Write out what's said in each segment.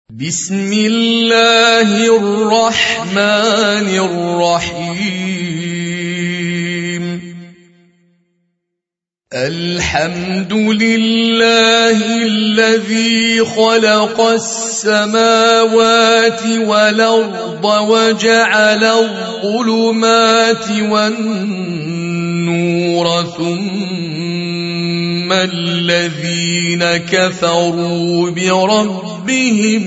بسم الله الرحمن الرحيم الحمد لله الذي خلق السماوات والأرض وجعل الظلمات والنور ثم الذين كفروا بربهم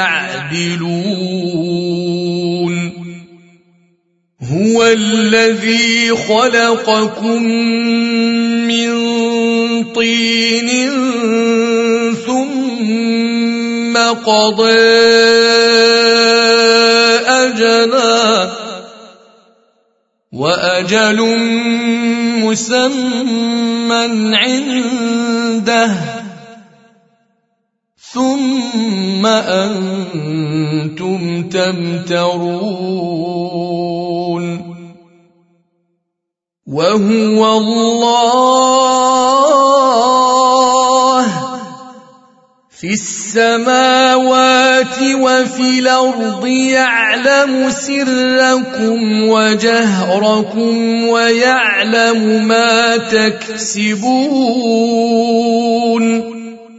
يعدلون هو الذي خلقكم من طين ثم قضى أجلا وأجل مسمى عنده ثم أنتم تمترون وهو الله في السماوات وفي الأرض يعلم سركم وجهركم ويعلم ما تكسبون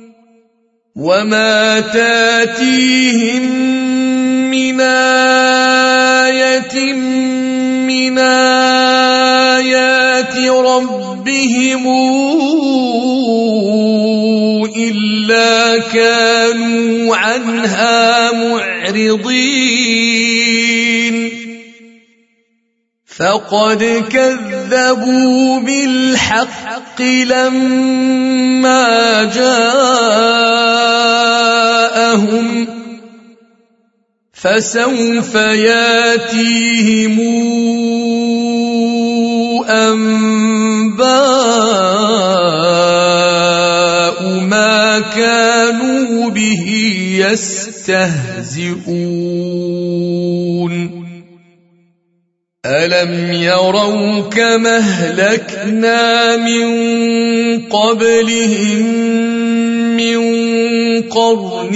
وما تاتيهم من آية من آيات ربهم إلا كانوا عنها معرضين فقد كذبوا بالحق لما جاءهم فسوف ياتيهم أنباء ما كانوا به يستهزئون ألم يروا كما أهلكنا من قبلهم من قرن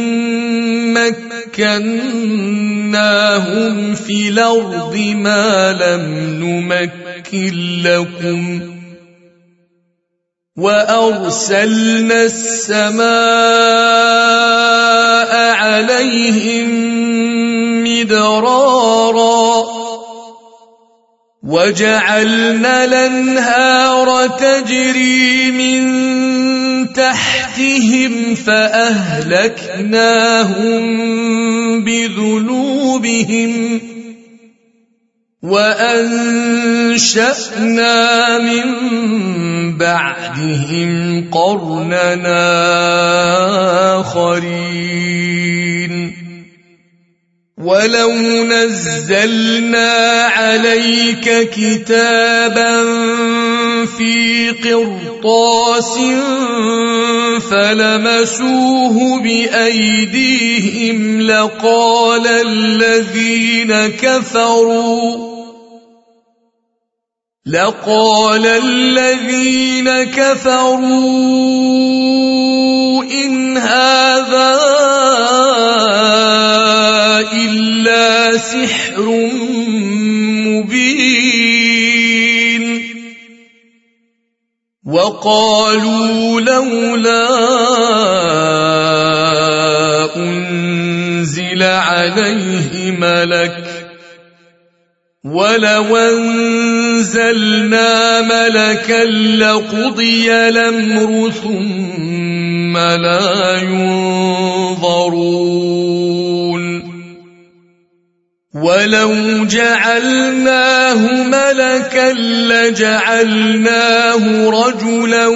مكناهم في الأرض ما لم نمكن لكم وأرسلنا السماء عليهم مدرارا وجعلنا الأنهار تجري من تحتهم فأهلكناهم بذنوبهم وأنشأنا من بعدهم قرننا آخرين ولو نزلنا عليك كتابا في قرطاس فلمسوه بأيديهم لقال الذين كفروا إن هذا إلا سحر مبين وقالوا لولا أنزل عليه ملك ولو أنزلنا ملكا لقضي الأمر ثم لا ينظرون ولو جعلناه ملكا لجعلناه رجلا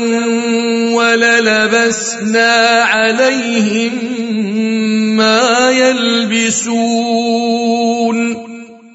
وللبسنا عليهم ما يلبسون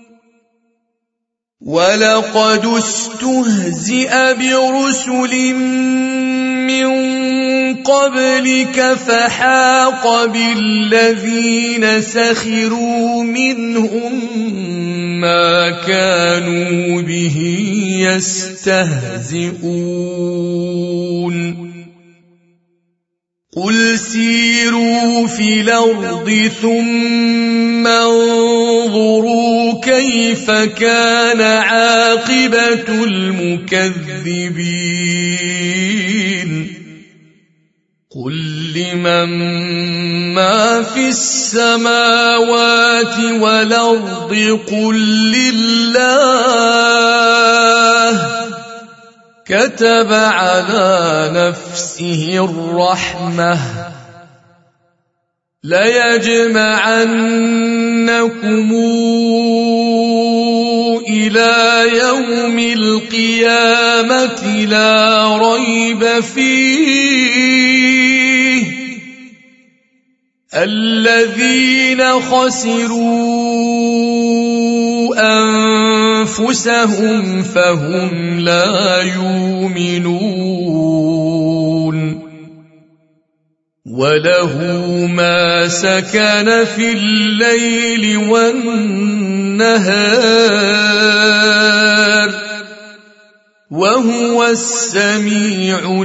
ولقد استهزئ برسل من قبلك فحاق بالذين سخروا منهم ما كانوا به يستهزئون قل سيروا في الأرض ثم انظروا كيف كان عاقبة المكذبين قل لمن ما في السماوات والأرض قل لله كتب على نفسه الرحمة ليجمعنكم إلى يوم القيامة لا ريب فيه الذين خسروا أنفسهم فهم لا يؤمنون وله ما سكن في الليل والنهار وهو السميع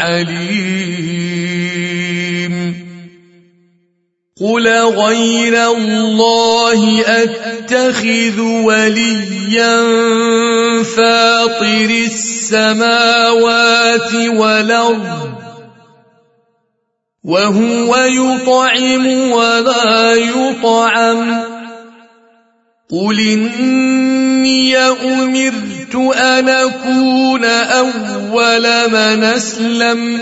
العليم قل غير الله أتخذ وليا فاطر السماوات والأرض وهو يطعم ولا يطعم قل إني أمرت أن أكون أول من أسلم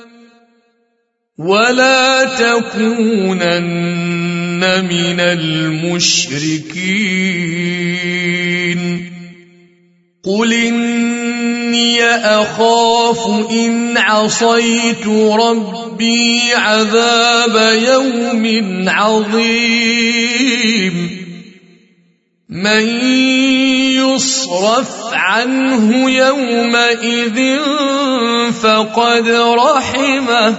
ولا تكونن من المشركين قل إني أخاف إن عصيت ربي عذاب يوم عظيم من يصرف عنه يومئذ فقد رحمه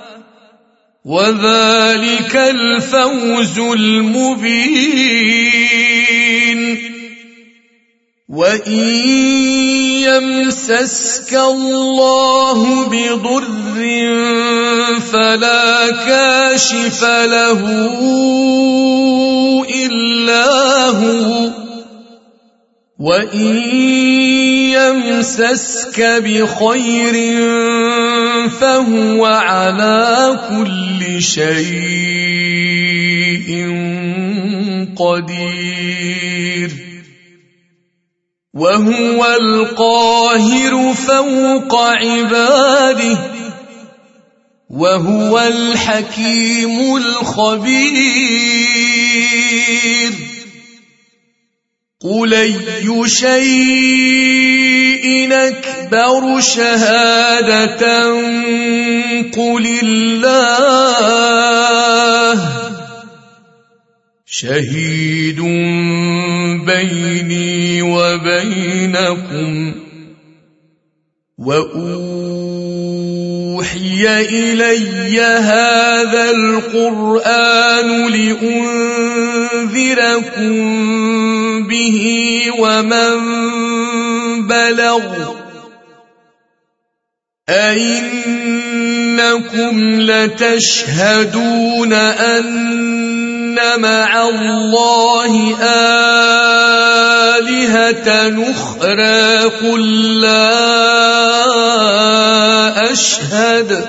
وذلك الفوز المبين وإن يمسسك الله بضر فلا كاشف له إلا هو وإن يمسسك بخير فهو على كل شيء قدير وهو القاهر فوق عباده وهو الحكيم الخبير قل أي شيء أكبر شهادة قل الله شهيد بيني وبينكم وأوحي إلي هذا القرآن لأنذركم به ومن بلغ أئنكم لتشهدون أن مع الله آلهة أخرى قل لا أشهد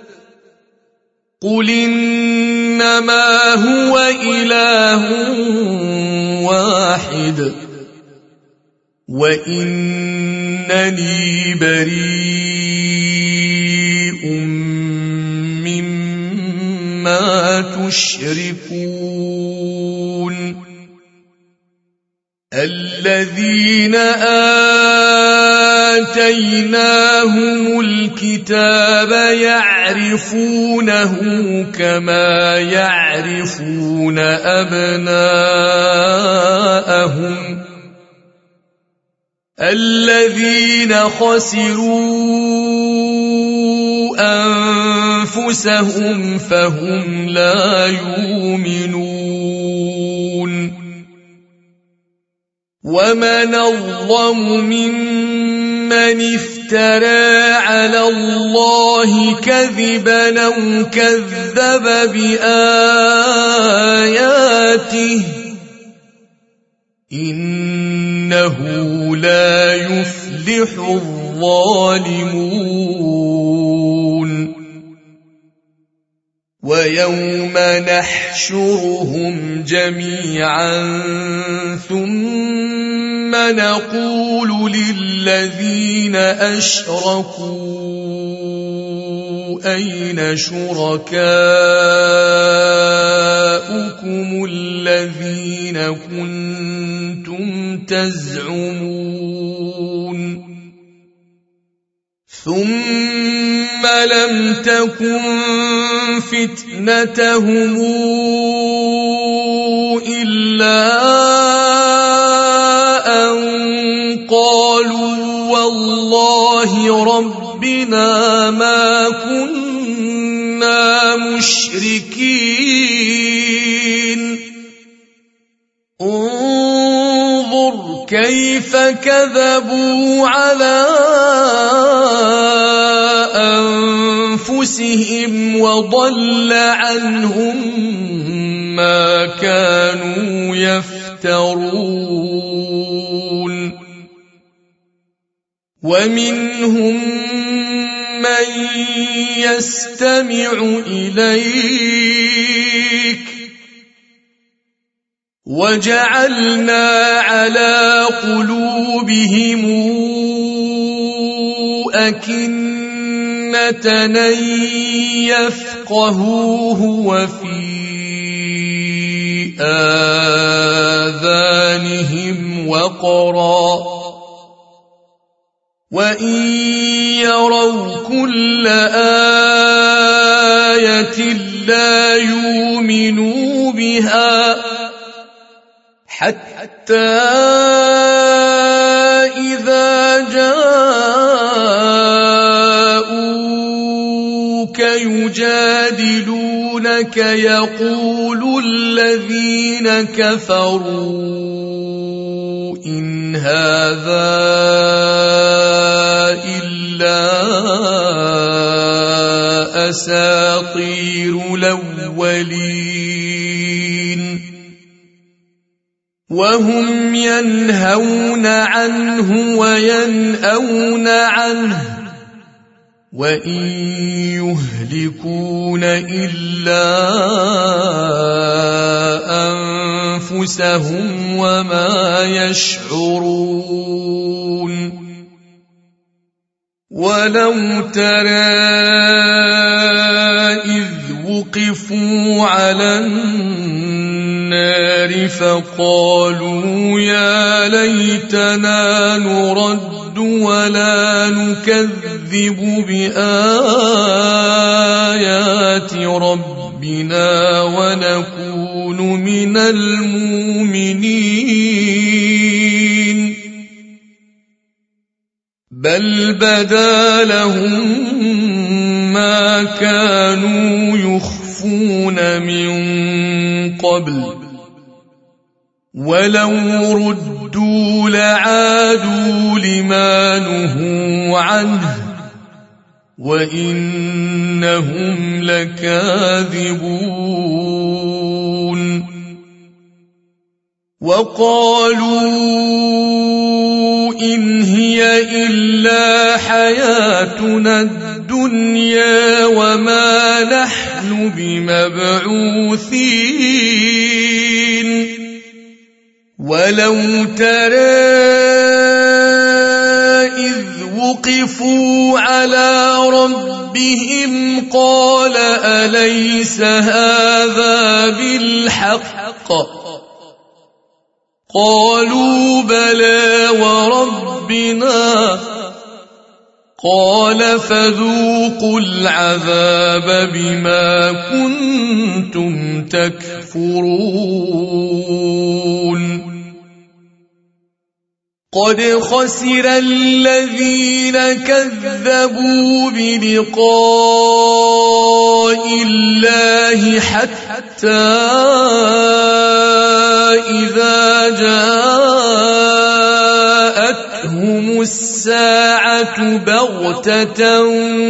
قل إنما هو إله واحد وإنني بريء مما تشركون الذين آتيناهم الكتاب يعرفونه كما يعرفون أبناءهم الذين خسروا أنفسهم فهم لا يؤمنون ومن أظلم ممن من افترى على الله كذبا أو كذب بآياته إنه لا يفلح الظالمون ويوم نحشرهم جميعا ثم نقول للذين أشركوا أين شركاؤكم الذين كنتم تزعمون ثم لم تكن فتنتهم إلا أن قالوا والله ربنا ما كنا مشركين انظر كيف كذبوا على أنفسهم وضل عنهم ما كانوا يفترون ومنهم من يستمع إليك وجعلنا على قلوبهم أكنة أن يفقهوه وفي آذانهم وقرا وإن يروا كل آية لا يؤمنوا بها حتى إذا جاءوك يجادلونك يقول الذين كفروا إن هذا إلا أساطير الأولين وهم ينهون عنه وينأون عنه وإن يهلكون إلا أنفسهم وما يشعرون ولو ترى إذ وقفوا على النار فقالوا يا ليتنا نرد ولا نكذب بآيات ربنا ونكون من المؤمنين بل بدا لهم ما كانوا يخفون من قبل ولو ردوا لعادوا لما نهوا عنه وإنهم لكاذبون وقالوا إن هي إلا حياتنا الدنيا وما نحن بمبعوثين ولو ترى إذ وقفوا على ربهم قال أليس هذا بالحق قالوا بلى وربنا قال فذوقوا العذاب بما كنتم تكفرون قد خسر الذين كذبوا بلقاء الله حتى إذا جاءتهم الساعة الساعة بغتة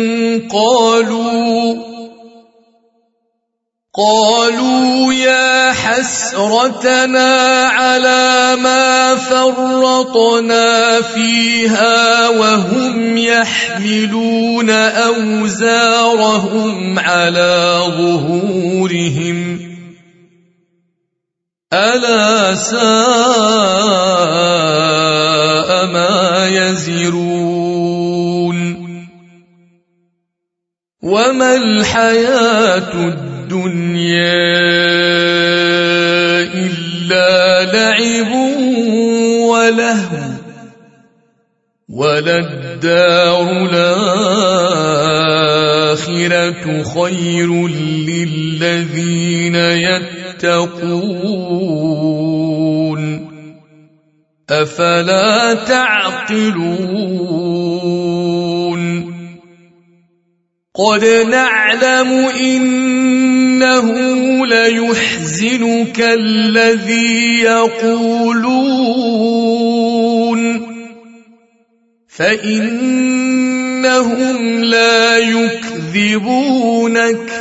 قالوا يا حسرتنا على ما فرطنا فيها وهم يحملون أوزارهم على ظهورهم ألا ساء ما يزرون وما الحياة الدنيا إلا لعب ولهو وللدار الآخرة خير للذين يتقون أفلا تعقلون قد نعلم إنه ليحزنك الذي يقولون فإنهم لا يكذبونك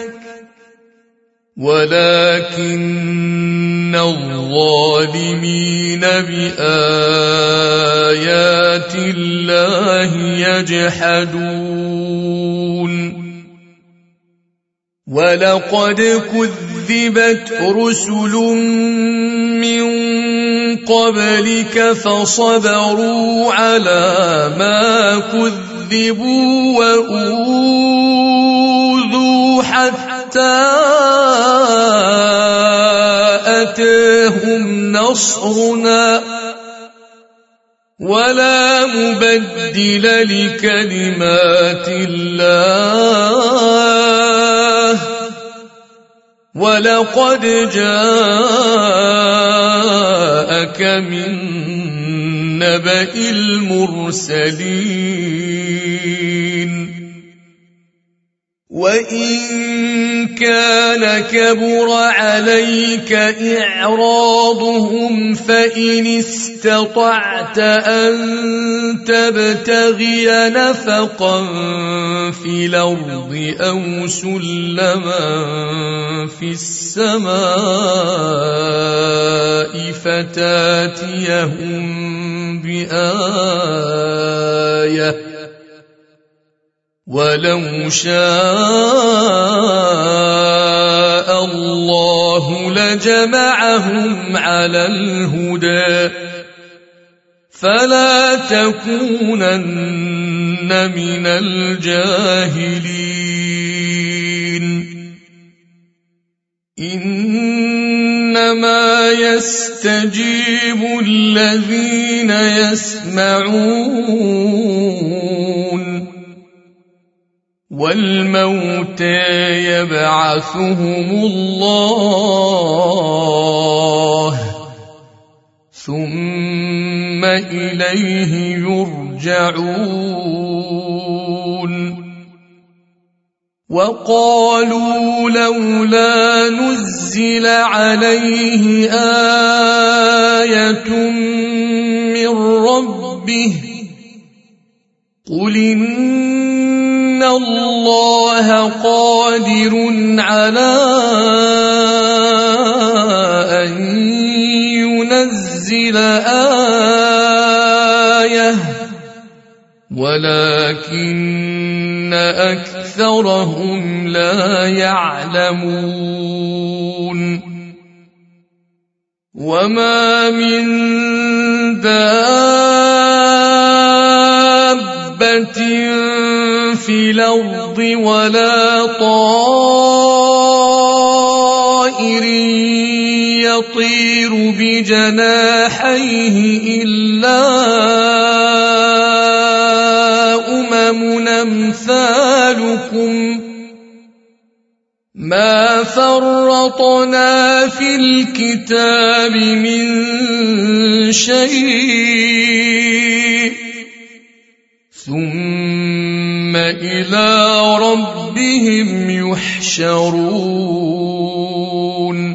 ولكن الظالمين بآيات الله يجحدون ولقد كذبت رسل من قبلك فصبروا على ما كذبوا وأوذوا حتى أتاهم نصرنا ولا مبدل لكلمات الله ولقد جاءك من نبأ المرسلين وإن كان كبر عليك إعراضهم فإن استطعت أن تبتغي نفقا في الأرض أو سلما في السماء فتاتيهم بآية ولو شاء الله لجمعهم على الهدى فلا تكونن من الجاهلين إنما يستجيب الذين يسمعون والموتى يبعثهم الله ثم إليه يرجعون وقالوا لولا نزل عليه آية من ربه قل إن الله قادر على أن ينزل آية ولكن أكثرهم لا يعلمون وما من دابة في الأرض ولا طائر يطير بجناحيه إلا أمم أمثالكم ما فرطنا في الكتاب من شيء ثم إلى ربهم يحشرون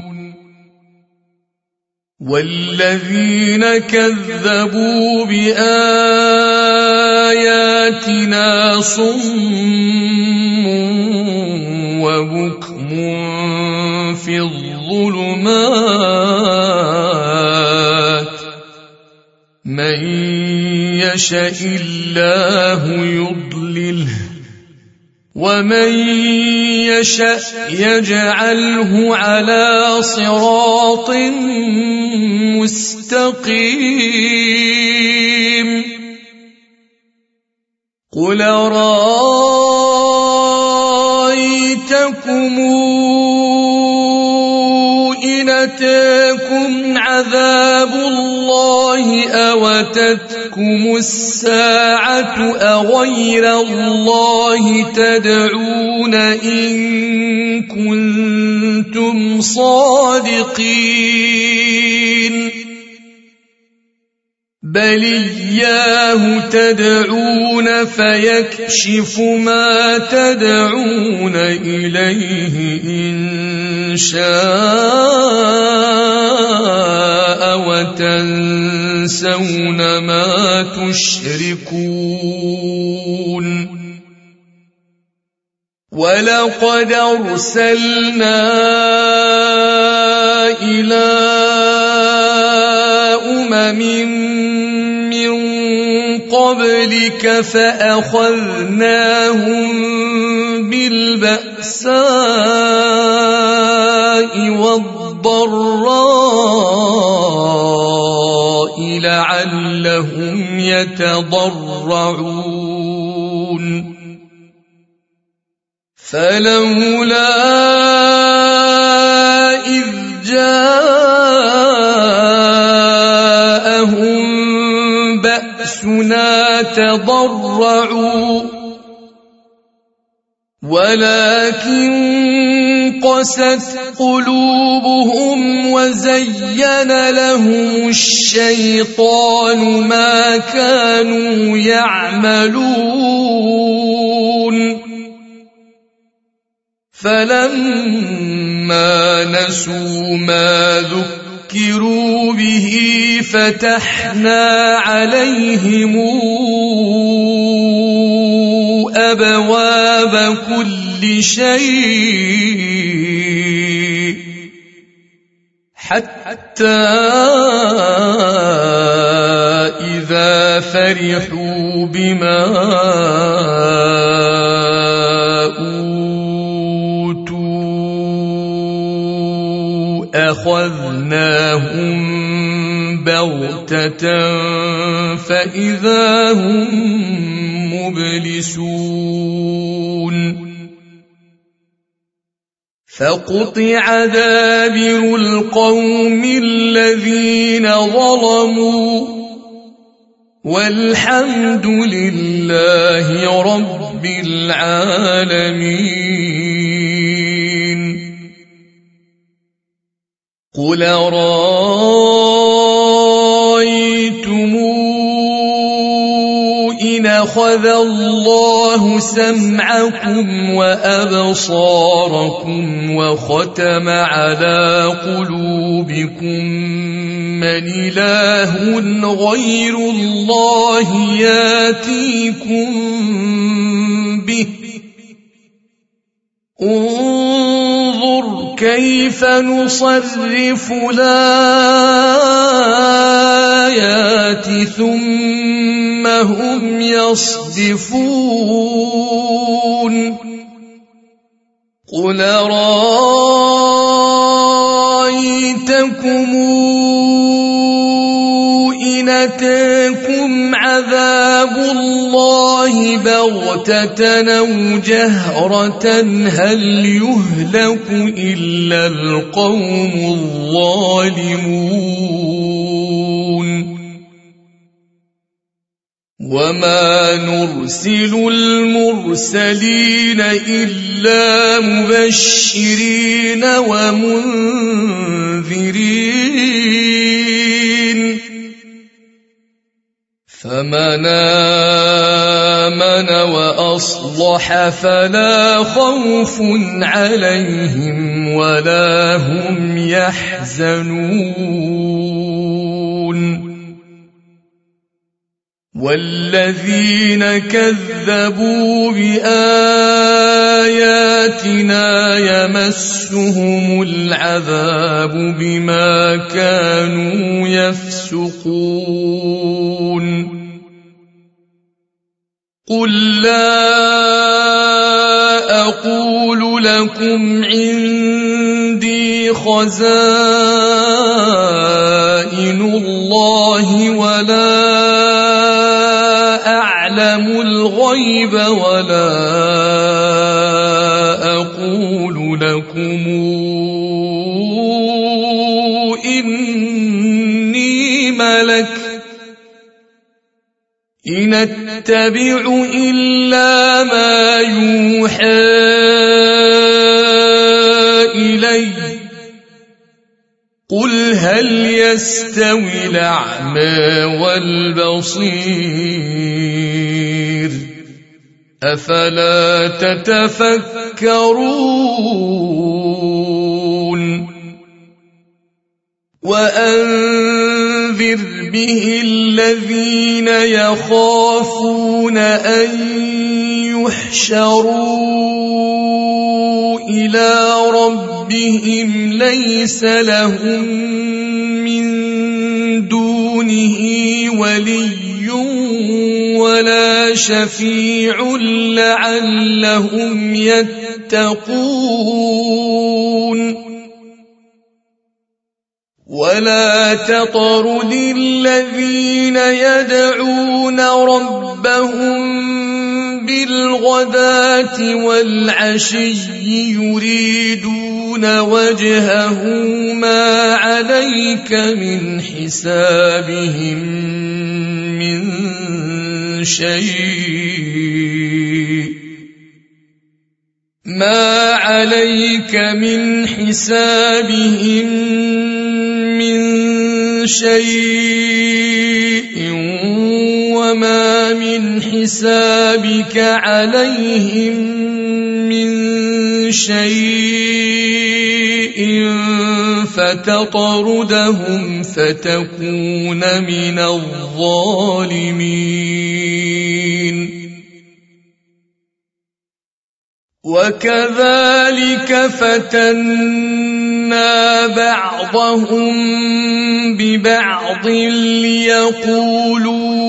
والذين كذبوا بآياتنا بآياتنا صم وبكم في الظلمات من يشاء الله يضلله ومن يشاء يجعله على صراط مستقيم قل رأيتكم إن أتاكم عذاب الله أو أتتكم الساعة أغير الله تدعون إن كنتم صادقين بل إياه تدعون فيكشف ما تدعون إليه إن شاء وتنسون ما تشركون ولقد أرسلنا إلى من قبلك فأخذناهم بالبأساء والضراء لعلهم يتضرعون فلولا إذ جاءهم بأسنا تضرعوا ولكن قست قلوبهم وزين لهم الشيطان ما كانوا يعملون فلما نسوا ما ذكروا به فتحنا عليهم أبواب كل شيء حتى إذا فرحوا بما أوتوا أخذناهم بغتة فإذا هم مبلسون فقطع دابر القوم الذين ظلموا والحمد لله رب العالمين قل رأيتم إن أخذ الله سمعكم وأبصاركم وختم على قلوبكم من إله غير الله ياتيكم به انظر كيف نصرف الآيات ثم هم يصدفون قل رأيتكم إن أتاكم عذاب الله بغتة أو جهرة هل يهلك إلا القوم الظالمون وما نرسل المرسلين إلا مبشرين ومنذرين فمن آمن وأصلح فلا خوف عليهم ولا هم يحزنون والذين كذبوا بآياتنا يمسهم العذاب بما كانوا يفسقون قل لا أقول لكم عندي خزائن الله ولا أعلم الغيب ولا أقول لكم إني ملك إن أتبع إلا ما يوحى إلي قل هل يستوي الأعمى والبصير أفلا تتفكرون وأنذر به الذين يخافون أن يحشروا إلى ربهم ليس لهم من دونه ولي ولا شفيع لعلهم يتقون ولا تطرد الذين يدعون ربهم بالغداة والعشي يريدون وجهه ما عليك من حسابهم من شيء ما عليك من حسابهم من شيء وما من حسابك عليهم من شيء فتطردهم فتكون من الظالمين وكذلك فتنا بعضهم ببعض ليقولوا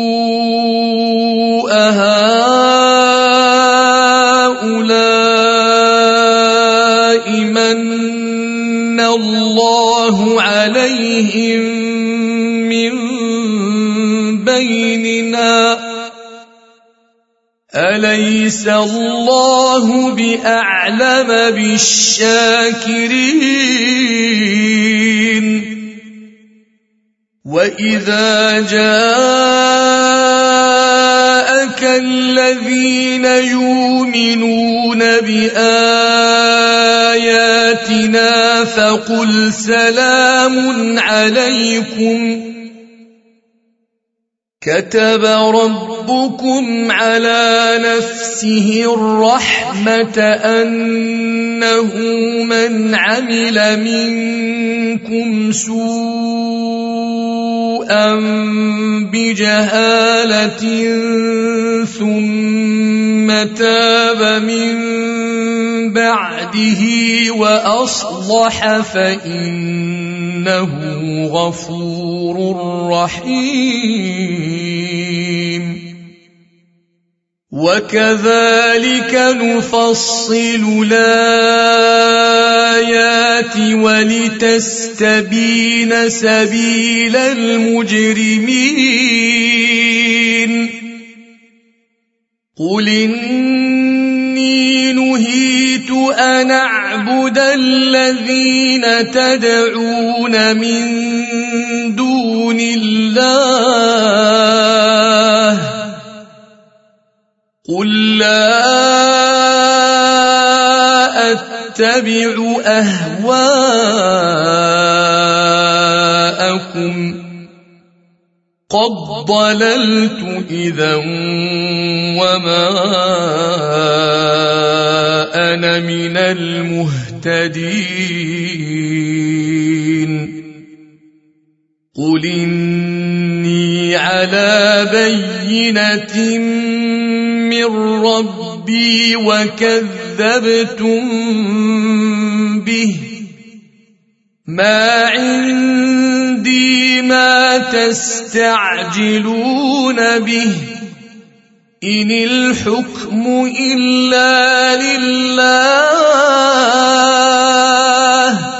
أهؤلاء من الله عليهم من بيننا أليس الله بأعلم بالشاكرين وإذا جاءك الذين يؤمنون بآياتنا فقل سلام عليكم كتب ربكم على نفسه الرحمة أنه من عمل منكم سوءا بجهالة ثم تاب من بعده وأصلح فإنه غفور رحيم وكذلك نفصل الآيات ولتستبين سبيل المجرمين قل إني نهيت أن أعبد الذين تدعون من دون الله قل لا أتبع أهواءكم قد ضللت إذا وما أنا من المهتدين قل إني على بينة من ربي وكذبتم به، ما عندي ما تستعجلون به، إن الحكم إلا لله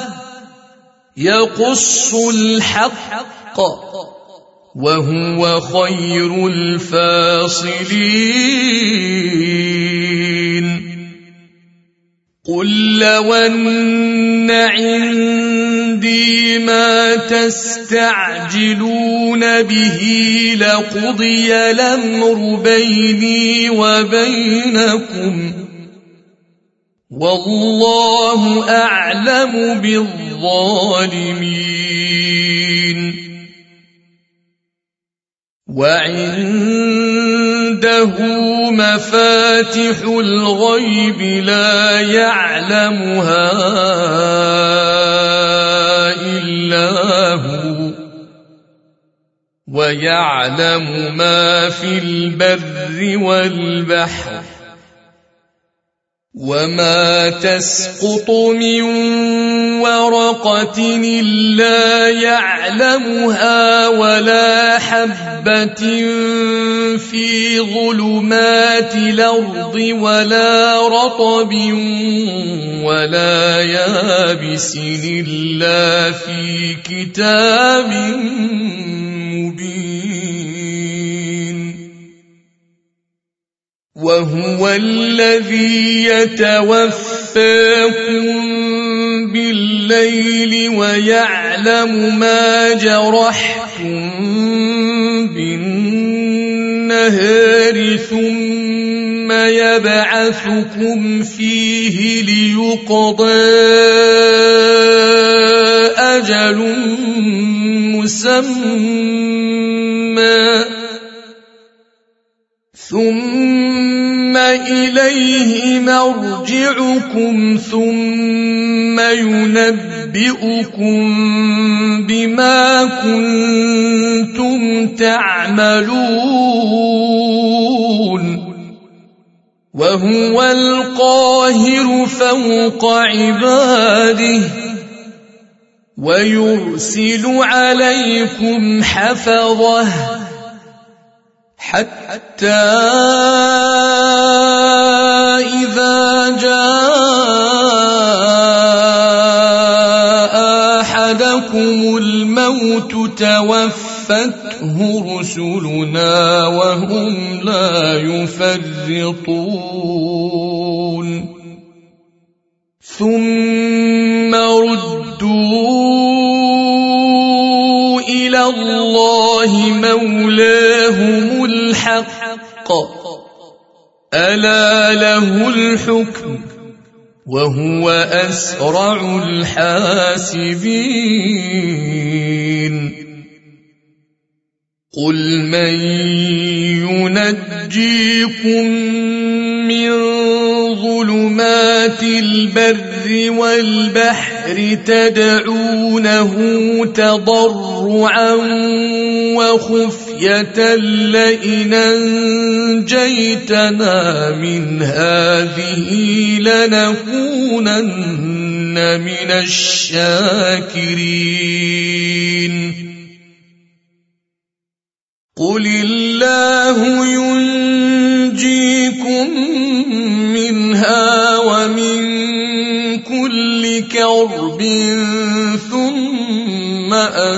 يقص الحق وهو خير الفاصلين. قل لو أن عندي ما تستعجلون به لقضي الأمر بيني وبينكم والله أعلم بالظالمين. وعنده مفاتح الغيب لا يعلمها إلا هو، ويعلم ما في البر والبحر، وما تسقط من ورقة إلا يعلمها، ولا حبة في ظلمات الأرض ولا رطب ولا يابس إلا في كتاب مبين. وهو الذي يتوفاكم بالليل ويعلم ما جرحتم بالنهار، ثم يبعثكم فيه ليقضى أجل مسمى، ثم إليه مرجعكم ثم ينبئكم بما كنتم تعملون. وهو القاهر فوق عباده ويرسل عليكم حفظه حتى إذا جاء أحدكم الموت توفته رسلنا وهم لا يفرطون، ثم ردوا إلى الله مولاهم الحق ألا له الحكم وهو أسرع الحاسبين. قل من ينجيكم من ظلمات البر والبحر تدعونه تضرعا وخفية لئن أنجيتنا من هذه لنكونن من الشاكرين. قل الله ينجيكم منها ومن كل كرب ثم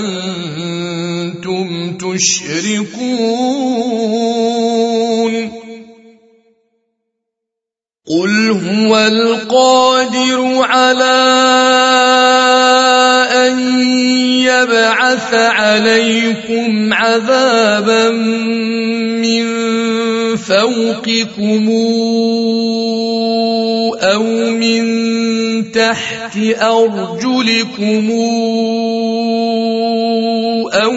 أنتم تشركون. قل هو القادر على أن يبعث عليكم عذابا من فوقكم أو من تحت أرجلكم أو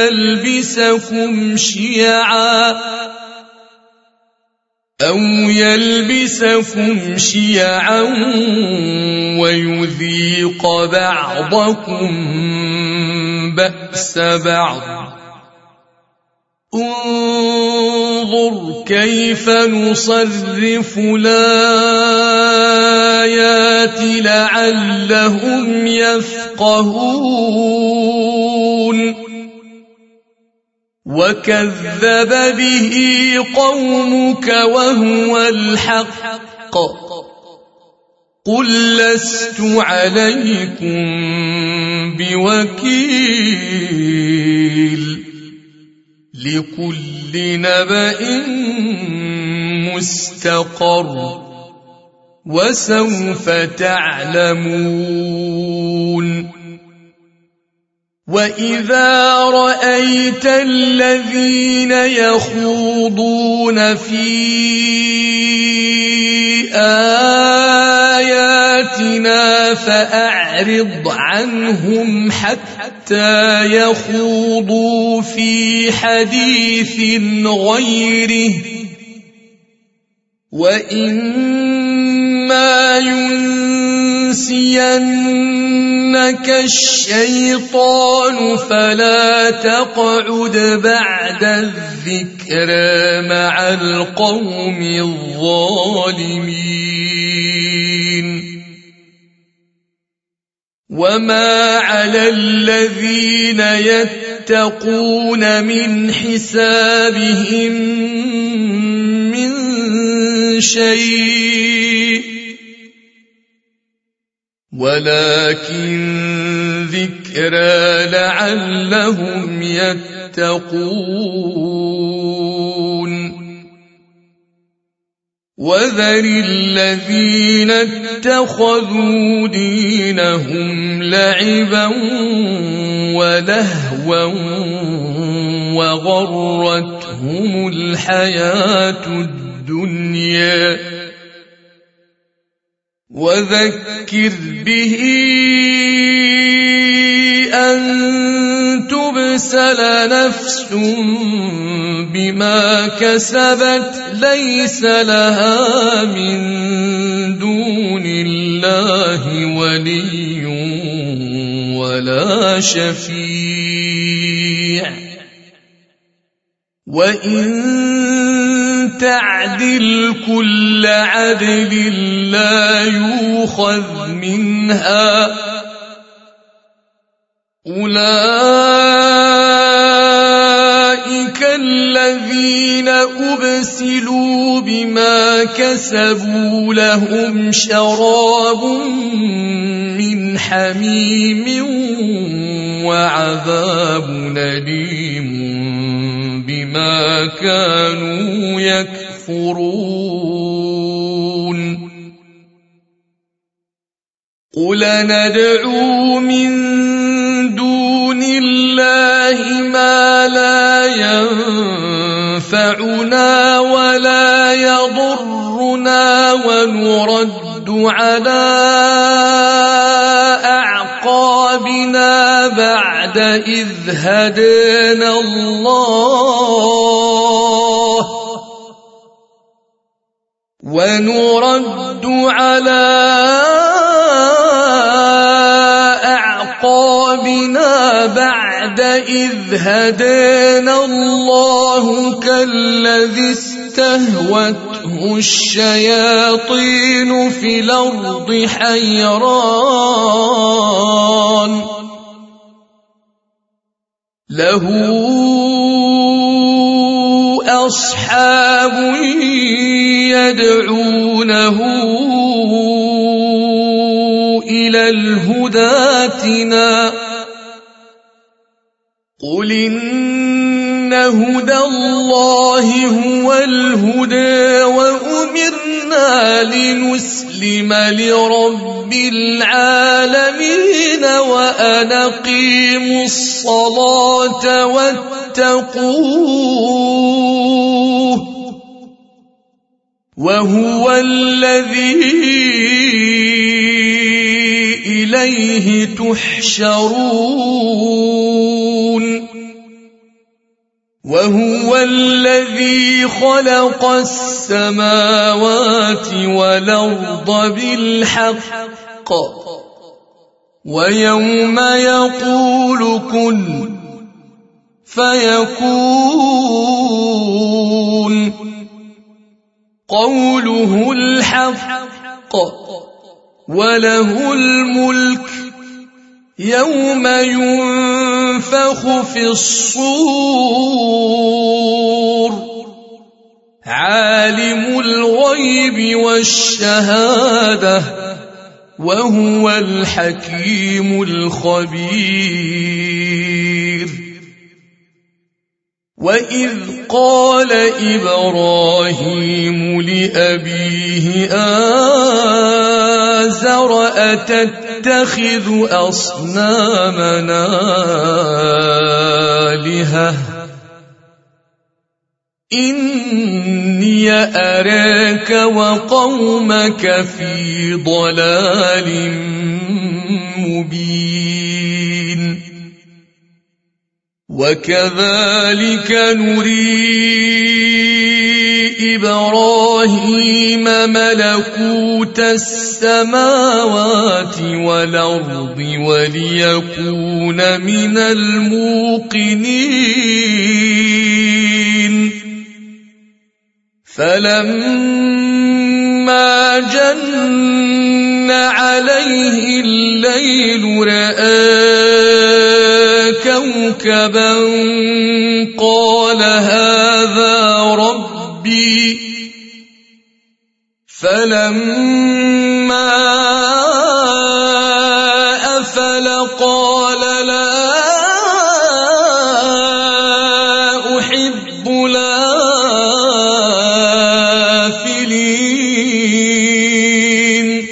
يلبسكم شيعا ويذيق بعضكم بأس بعض انظر كيف نصرف الآيات لعلهم يفقهون وكذب به قومك وهو الحق قل لست عليكم بوكيل لكل نبأ مستقر وسوف تعلمون وإذا رأيت الذين يخوضون في آياتنا فأعرض عنهم حتى يخوضوا في حديث غيره وإما ينسينك الشيطان فلا تقعد بعد الذكرى مع القوم الظالمين وما على الذين يتقون من حسابهم من شيء ولكن ذكرى لعلهم يتقون وذر الذين اتخذوا دينهم لعبا ولهوا وغرتهم الحياة الدنيا وذكر به أن تبسل نفس بما كسبت ليس لها من دون الله ولي ولا شفيع وإن تعدل كل عدل لا يؤخذ منها أولئك الذين أبسلوا بما كسبوا لهم شراب من حميم وعذاب أليم بما كانوا يكفرون قل ندعو من دون الله ما لا ينفعنا ولا يضرنا ونرد على أعقابنا بعد إذ هدانا الله ونرد على أعقابنا بعد إذ هدانا الله كالذي استهوته الشياطين في الأرض حيران له أصحاب يدعونه إلى الهدى ائتنا قل إن هدى الله هو الهدى وأمرنا لنسلم لرب العالمين وأن أقيموا الصلاة واتقوه وهو الذي إليه تحشرون وهو الذي خلق السماوات والأرض بالحق ويوم يقول كن فيكون قوله الحق وله الملك يوم ينفخ في الصور عالم الغيب والشهادة وهو الحكيم الخبير وإذ قال إبراهيم لأبيه آزر أتتخذ أصنامنا آلهة إني أراك وقومك في ضلال مبين وكذلك نري إبراهيم ملكوت السماوات والأرض وليكون من الموقنين فلما جن عليه الليل رأى كوكبا قال هذا ربي فلما أفل قال لا أحب الآفلين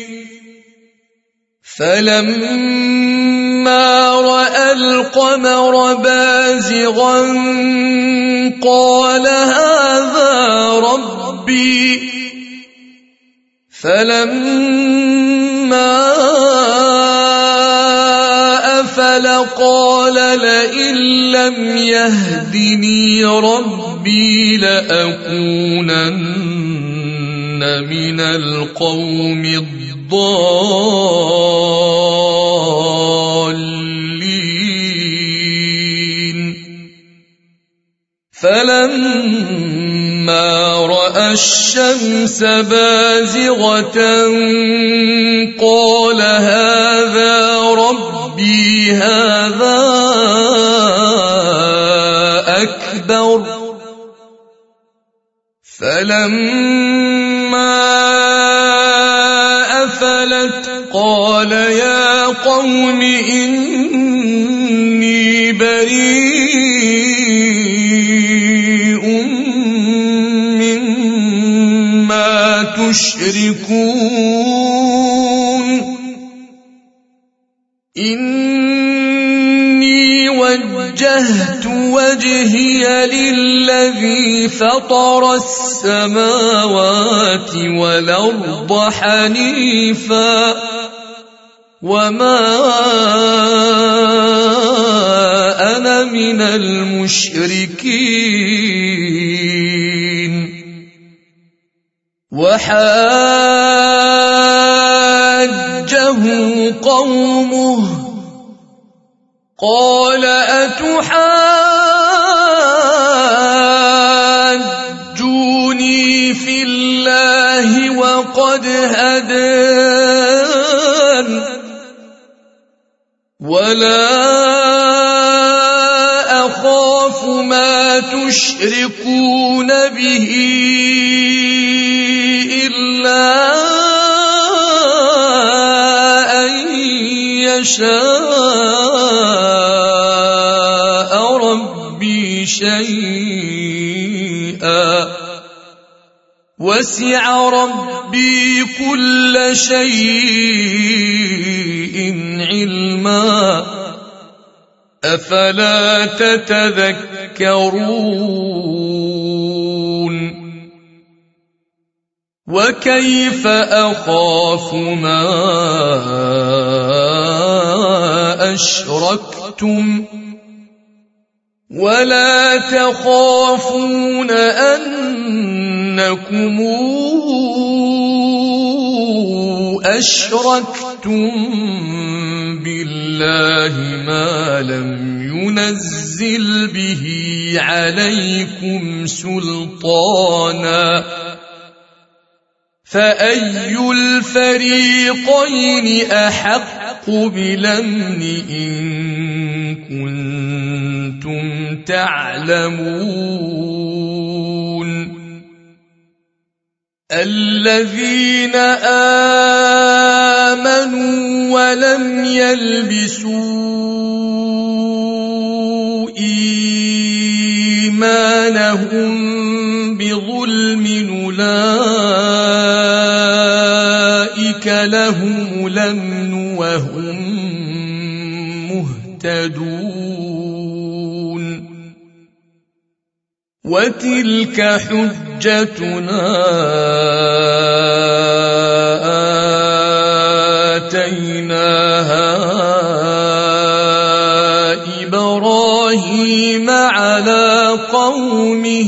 فلما رأى القمر بازغا قال هذا ربي فلما أفل قال لئن لم يهدني ربي لأكونن من القوم الضالين فلما رأى الشمس بازغة قال هذا ربي هذا أكبر فلما أفلت قال يا قوم إني بريء مما تشركون إني وجهت وجهي للذي فطر السماوات والأرض حنيفا وما أنا من المشركين وحاجه قومه قال أتحاجوني في الله وقد هدان ولا أخاف ما تشركون به إلا أن يشاء ربي شيئا وسع ربي كل شيء علما أفلا تتذكرون وكيف أخاف ما أشركتم ولا تخافون أنكم أشركتم أشركتم بالله ما لم ينزل به عليكم سلطانا فأي الفريقين أحق بالأمن إن كنتم تعلمون الذين آمنوا ولم يلبسوا إيمانهم بظلم أولئك لهم الأمن وهم مهتدون وتلك حجتنا آتيناها إبراهيم على قومه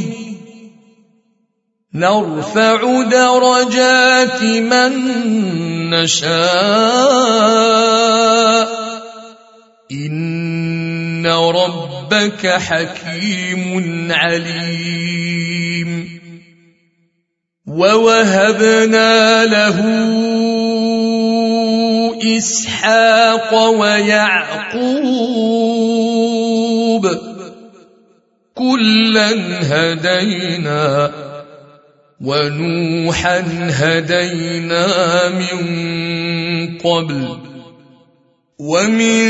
نرفع درجات من نشاء إن ربك حكيم عليم ووهبنا له إسحاق ويعقوب كلا هدينا ونوحا هدينا من قبل ومن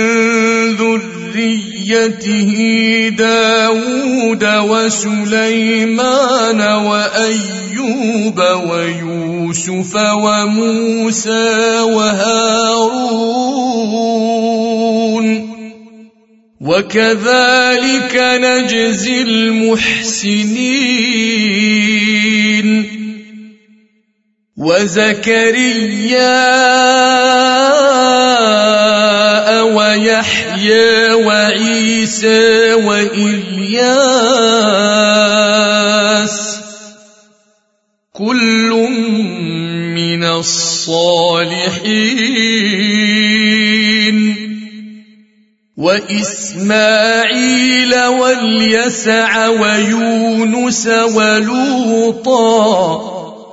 ذريته داود وسليمان وأيوب ويوسف وموسى وهارون وكذلك نجزي المحسنين وزكريا ويحيى وعيسى وإلياس كل من الصالحين وإسماعيل واليسع ويونس ولوطا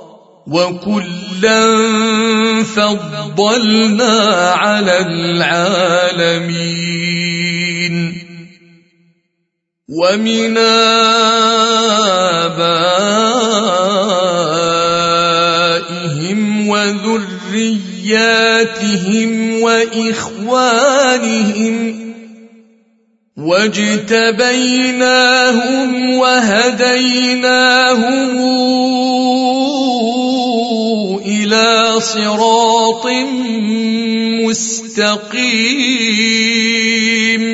وكلا فضلنا على العالمين ومن آبائهم وذرياتهم وإخوانهم واجتبيناهم وهديناهم إلى صراط مستقيم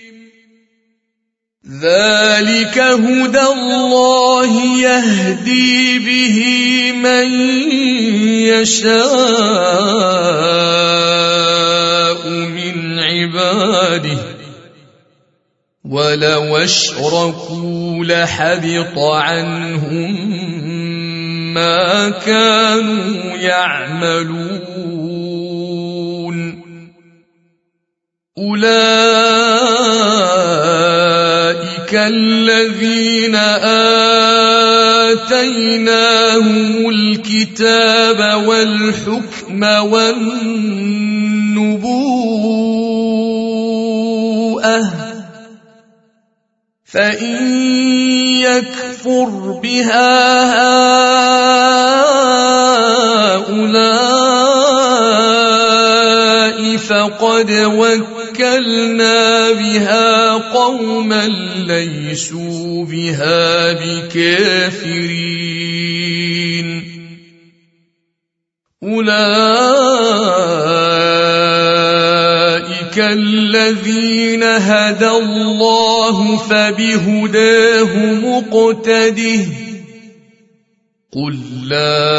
ذلك هدى الله يهدي به من يشاء من عباده ولو أشركوا لحبط عنهم ما كانوا يعملون أولئك الذين آتيناهم الكتاب والحكم والنبوءة فإن يكفر بها هؤلاء فقد وكلنا بها قوما ليسوا بها بكافرين أولئك الذين هدى الله فبهداه مقتده قل لا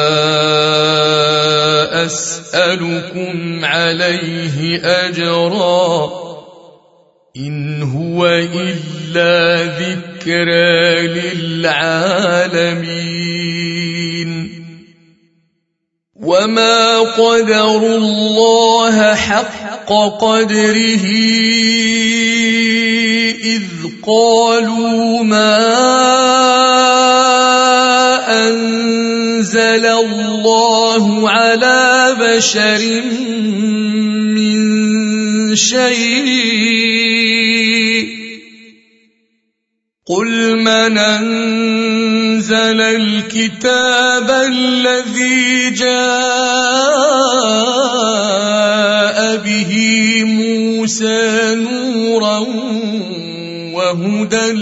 أسألكم عليه أجرا إن هو إلا ذكرى للعالمين وما قدروا الله حق قدره إذ قالوا ما أنزل الله على بشر من شيء قل من أنزل الكتاب الذي جاء به موسى نورا وهدى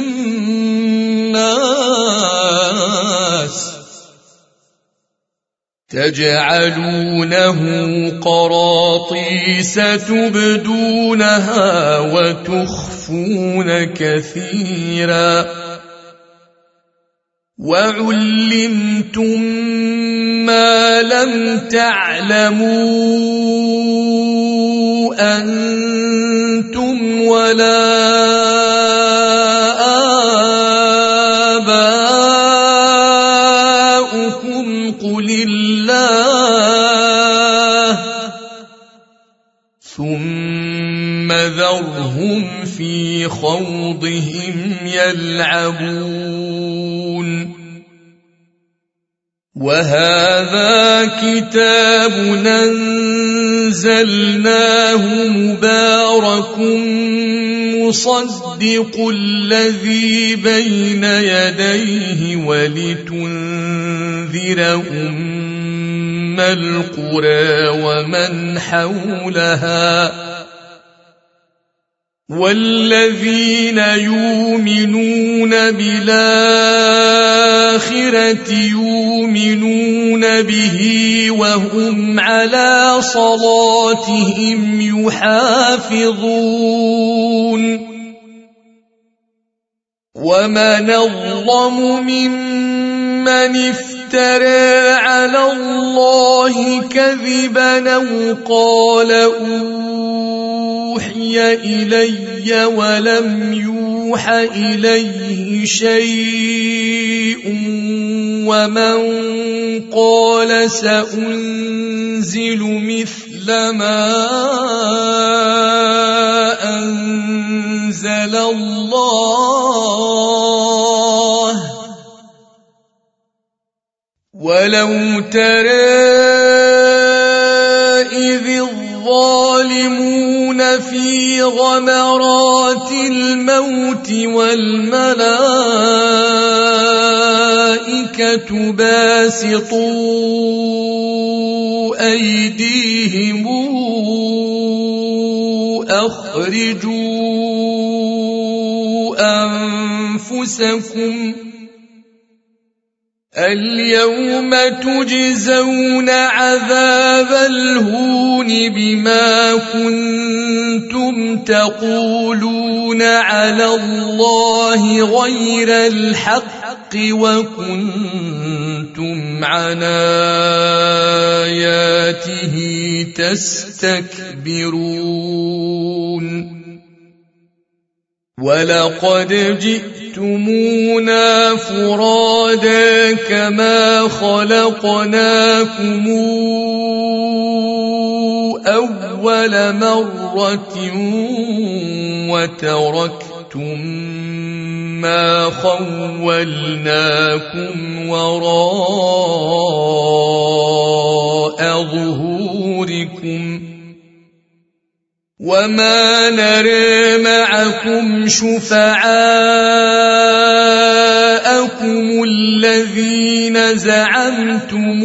للناس تجعلونه قراطيس تبدونها وتخفون كثيرا وعلمتم ما لم تعلموا أنتم ولا آباؤكم قل الله ثم ذرهم في خوضهم يلعبون وهذا كتاب أنزلناه مبارك مصدق الذي بين يديه ولتنذر أم القرى ومن حولها والذين يؤمنون بالآخرة يؤمنون به وهم على صلاتهم يحافظون ومن أظلم ممن افترى على الله كذبا أو قال أوحي إلي ولم يوح إليه شيء ومن قال سأنزل مثل ما أنزل الله ولو ترى إذ الظالمون في غمرات الموت والملائكة باسطوا أيديهم أخرجوا أنفسكم اليوم تجزون عذاب الهون بما كنتم تقولون على الله غير الحق وكنتم عن آياته تستكبرون ولقد جئتمونا فرادا كما خلقناكم أول مرة وتركتم ما خولناكم وراء ظهوركم وما نرى معكم شفعاءكم الذين زعمتم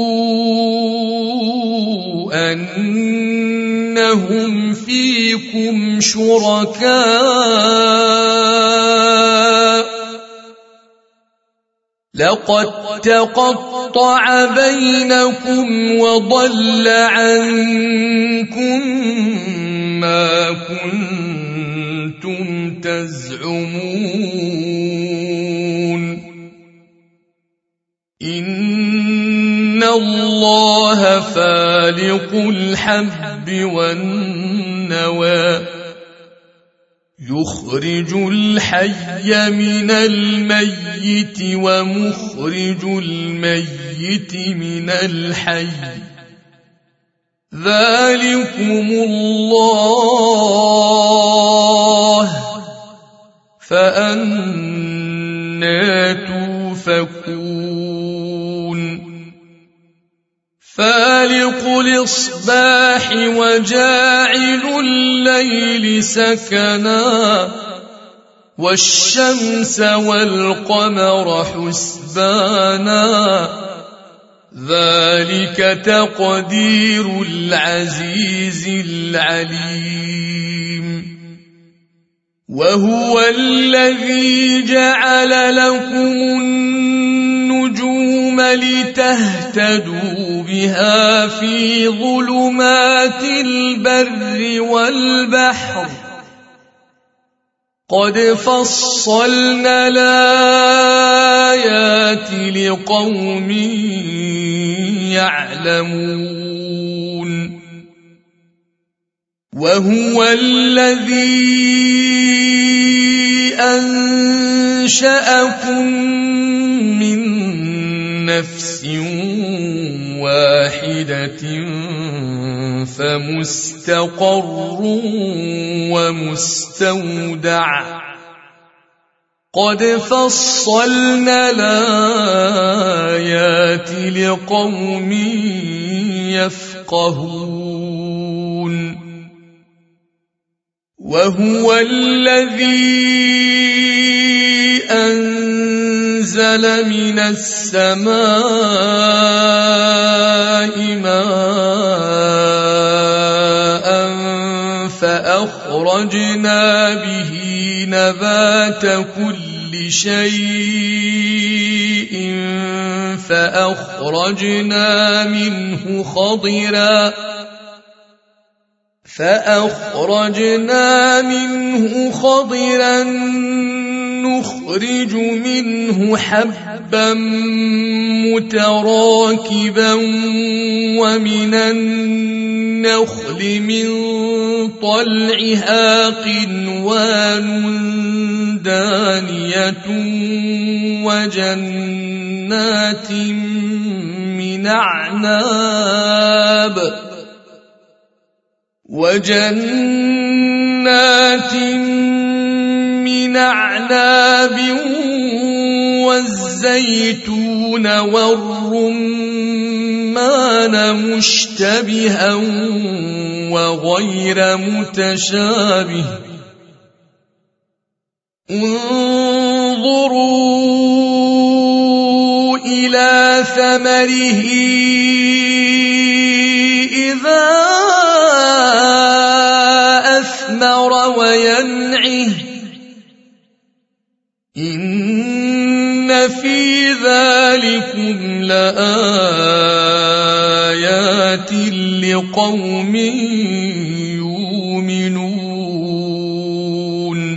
أنهم فيكم شركاء لقد تقطع بينكم وضل عنكم ما كنتم تزعمون إن الله فالق الحب والنوى يخرج الحي من الميت ومخرج الميت من الحي ذلكم الله فأنى توفكون فالق الإصباح وجاعل الليل سكنا والشمس والقمر حسبانا ذلك تقدير العزيز العليم وهو الذي جعل لكم النجوم لتهتدوا بها في ظلمات البر والبحر قد فصلنا الآيات لقوم يعلمون وهو الذي أنشأكم من نفس واحدة فمستقر ومستودع قد فصلنا الآيات لقوم يفقهون وهو الذي أنزل من السماء ماء فأخرجنا به نبات كل شيء فأخرجنا منه خضرا نخرج منه حبا متراكبا ومن النخل من طلعها قنوان دانية وجنات من أعناب والزيتون والرمان مشتبها وغير متشابه انظروا إلى ثمره إذا أثمر وينعه إن في ذلكم لآيات لقوم يؤمنون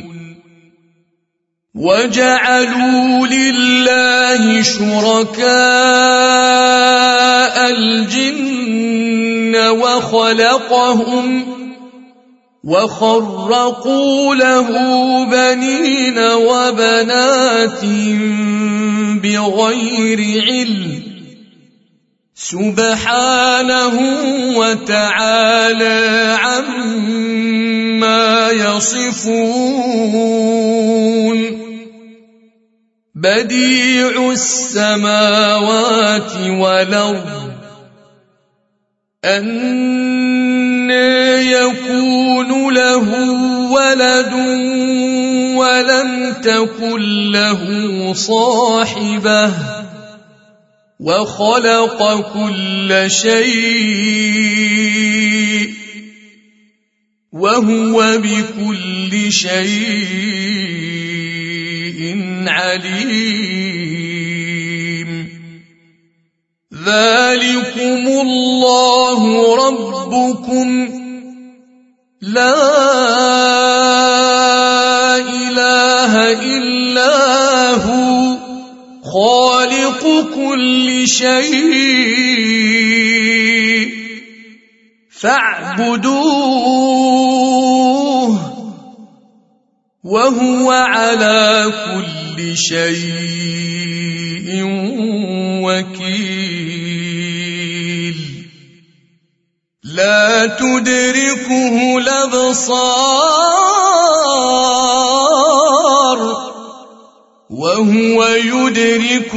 وجعلوا لله شركاء الجن وخلقهم وخرقوا له بنين وبنات بغير علم سبحانه وتعالى عما يصفون بديع السماوات والأرض أنى يكون له ولد ولم تكن له صاحبة وخلق كل شيء وهو بكل شيء عليم ذلكم الله ربكم لا إله إلا هو خالق كل شيء فاعبدوه وهو على كل شيء وكيل لا تدركه الأبصار وهو يدرك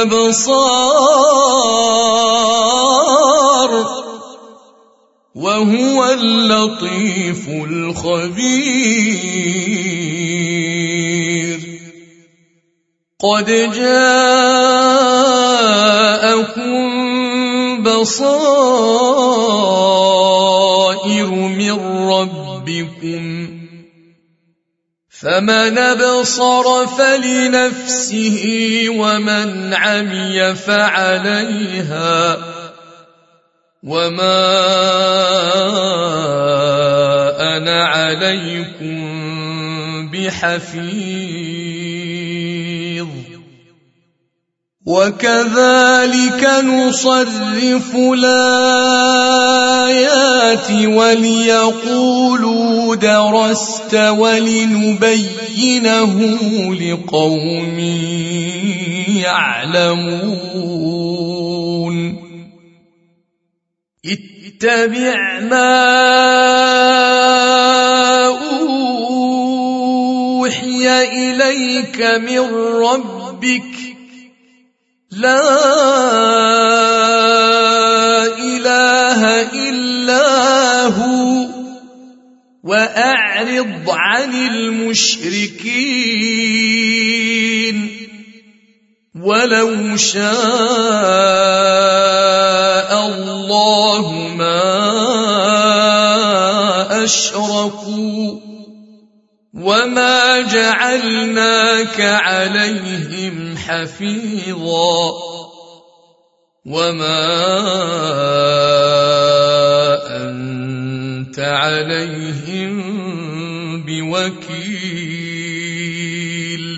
الأبصار وهو اللطيف الخبير قد جاءكم بصائر من ربكم فمن أبصر فلنفسه ومن عمي فعليها وما أنا عليكم بحفيظ وكذلك نصرف الآيات وليقولوا درست ولنبينه لقوم يعلمون اتبع ما أوحي إليك من ربك لا إله إلا هو وأعرض عن المشركين ولو شاء الله ما أشركوا وما جعلناك عليهم حفيظا وما أنت عليهم بوكيل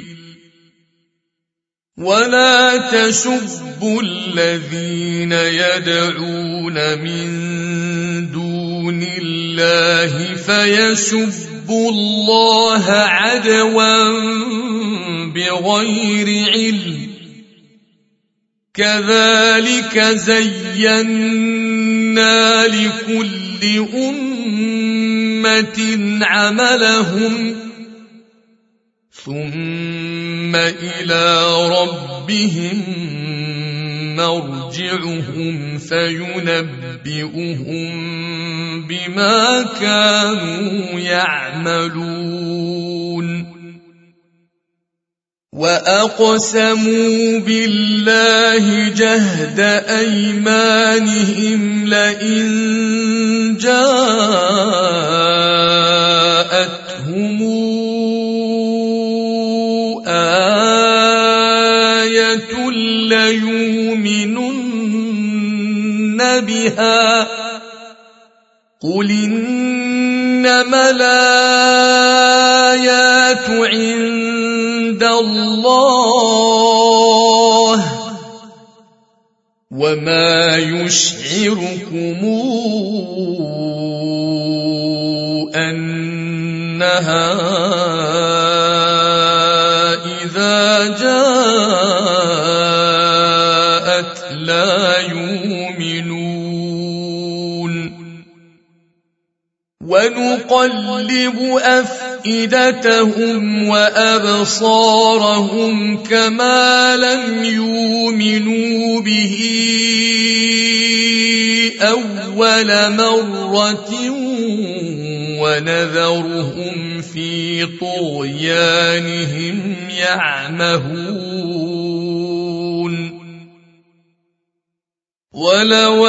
ولا تسبوا الذين يدعون من دون الله فيسبوا الله عدوا بغير علم كذلك زينا لكل أمة عملهم ثم إلى ربهم مرجعهم فينبئهم بما كانوا يعملون وأقسموا بالله جهد أيمانهم لئن جاءتهم آية ليؤمنن بها قل إنما الآيات عند الله وما يشعركم أنها إذا جاءت لا يؤمنون ونقلب أفئدتهم وأبصارهم كما لم يؤمنوا به أول مرة ونذرهم في طغيانهم يعمهون ولو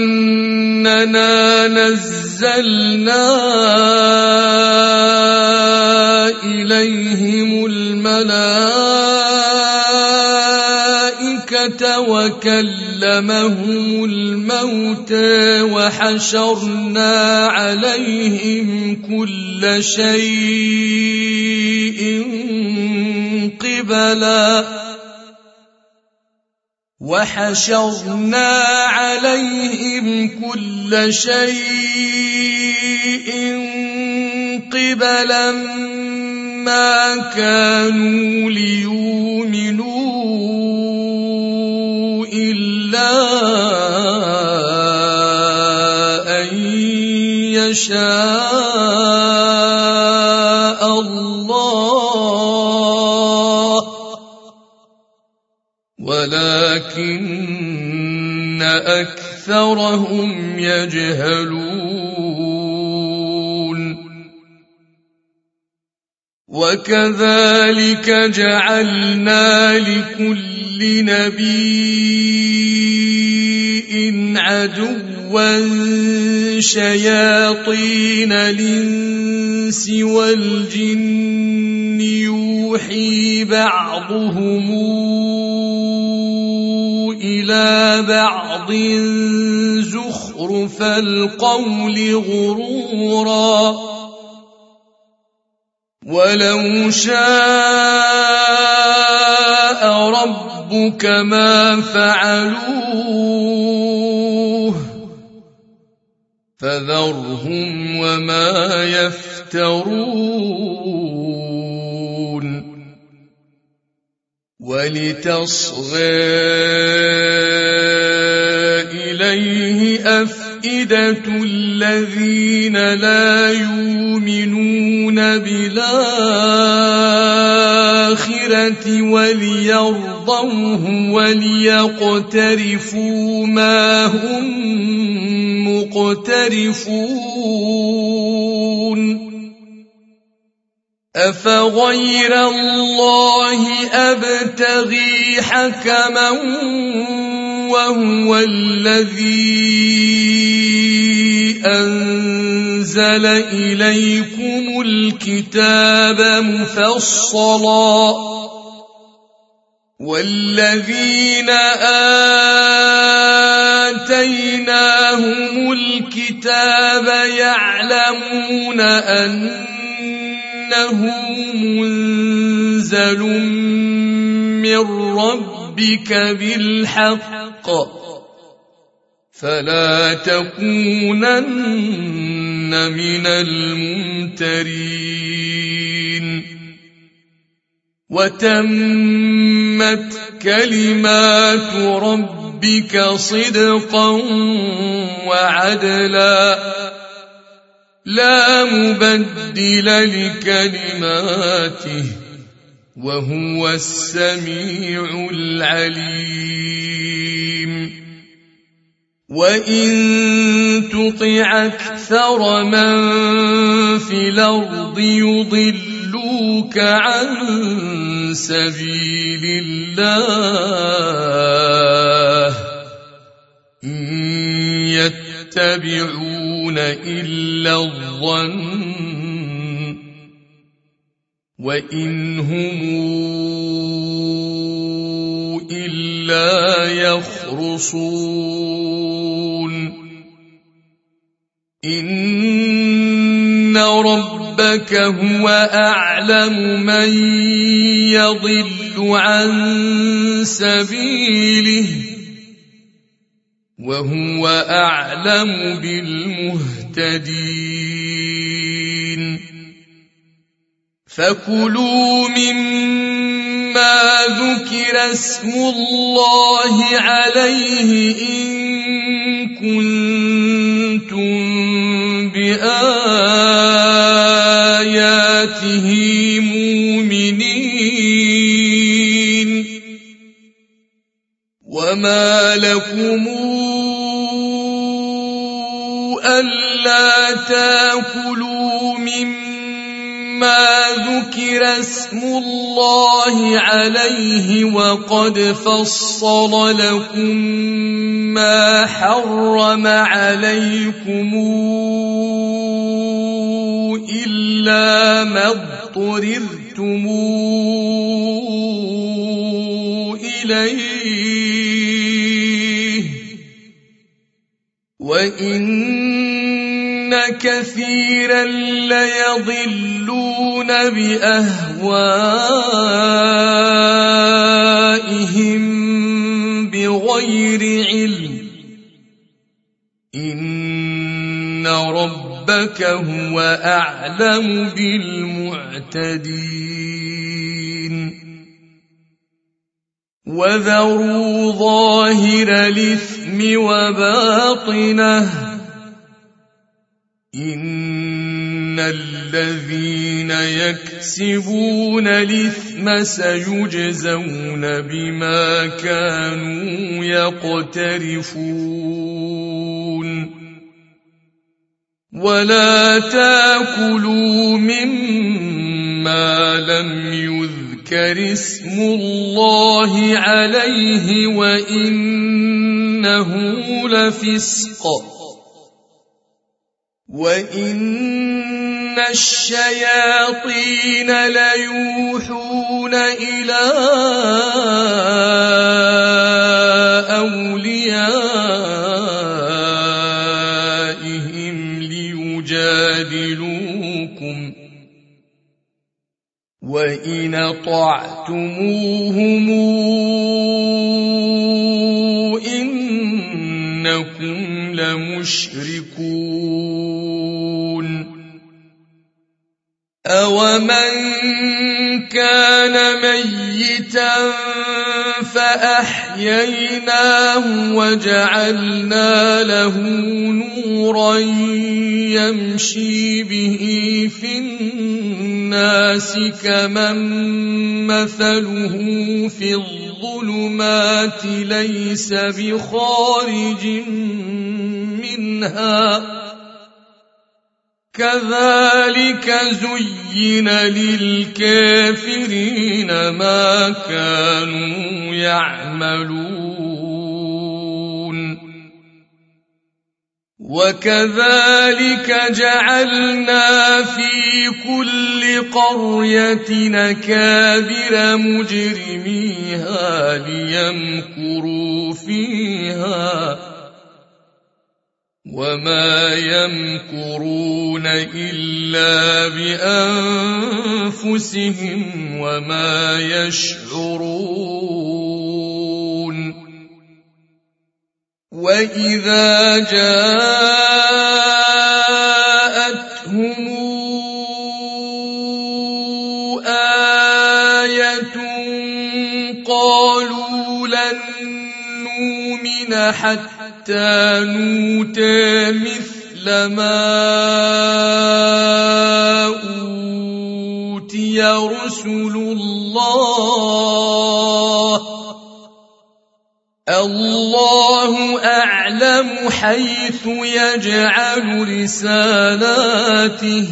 أننا نزلنا إليهم الملائكة وكلمهم الموتى وحشرنا عليهم كل شيء قبلا ما كانوا ليؤمنوا إلا أن يشاء الله ولكن أكثرهم يجهلون وكذلك جعلنا لكل نبي عدوا شياطين الإنس والجن يوحي بعضهم إلى بعض زخرف القول غرورا ولو شاء ربك ما فعلوه فذرهم وما يفترون ولتصغى إليه أفئدة الذين لا يؤمنون بالآخرة وليرضوه وليقترفوا ما هم مقترفون أفغير الله أبتغي حكما وهو الذي أنزل إليكم الكتاب مفصلا والذين آتيناهم الكتاب يعلمون أنه منزل من ربك بالحق فلا تكونن من الممترين وتمت كلمات ربك صدقا وعدلا لا مبدل لكلماته وهو السميع العليم وإن تطع أكثر من في الأرض يضلوك عن سبيل الله إن يتبعون إلا الظن وإن هم إلا يخرصون إن ربك هو أعلم من يضل عن سبيله وهو أعلم بالمهتدين فكلوا مما ذكر اسم الله عليه إن كنتم بآياته مؤمنين وما لكم ألا تأكلوا مما ذكر اسم الله عليه وقد فصل لكم ما حرم عليكم إلا ما اضطررتم إليه وإن كثيرا ليضلون بأهوائهم بغير علم إن ربك ربك هو أعلم بالمعتدين وذروا ظاهر الإثم وباطنه إن الذين يكسبون الإثم سيجزون بما كانوا يقترفون ولا تاكلوا مما لم يذكر اسم الله عليه وإنه لفسق وإن الشياطين ليوحون إلى أوليائهم ليجادلوكم وإن أطعتموهم إنكم لمشركون أومن كان ميتا فأحييناه وجعلنا له نورا يمشي به في الناس كمن مثله في الظلمات ليس بخارج منها كذلك زين للكافرين ما كانوا يعملون وكذلك جعلنا في كل قرية أكابر مجرميها ليمكروا فيها وما يمكرون إلا بأنفسهم وما يشعرون وإذا جاءتهم آية قالوا لن نؤمن حتى نؤتى مثل ما أوتي رسل الله أعلم حيث يجعل رسالاته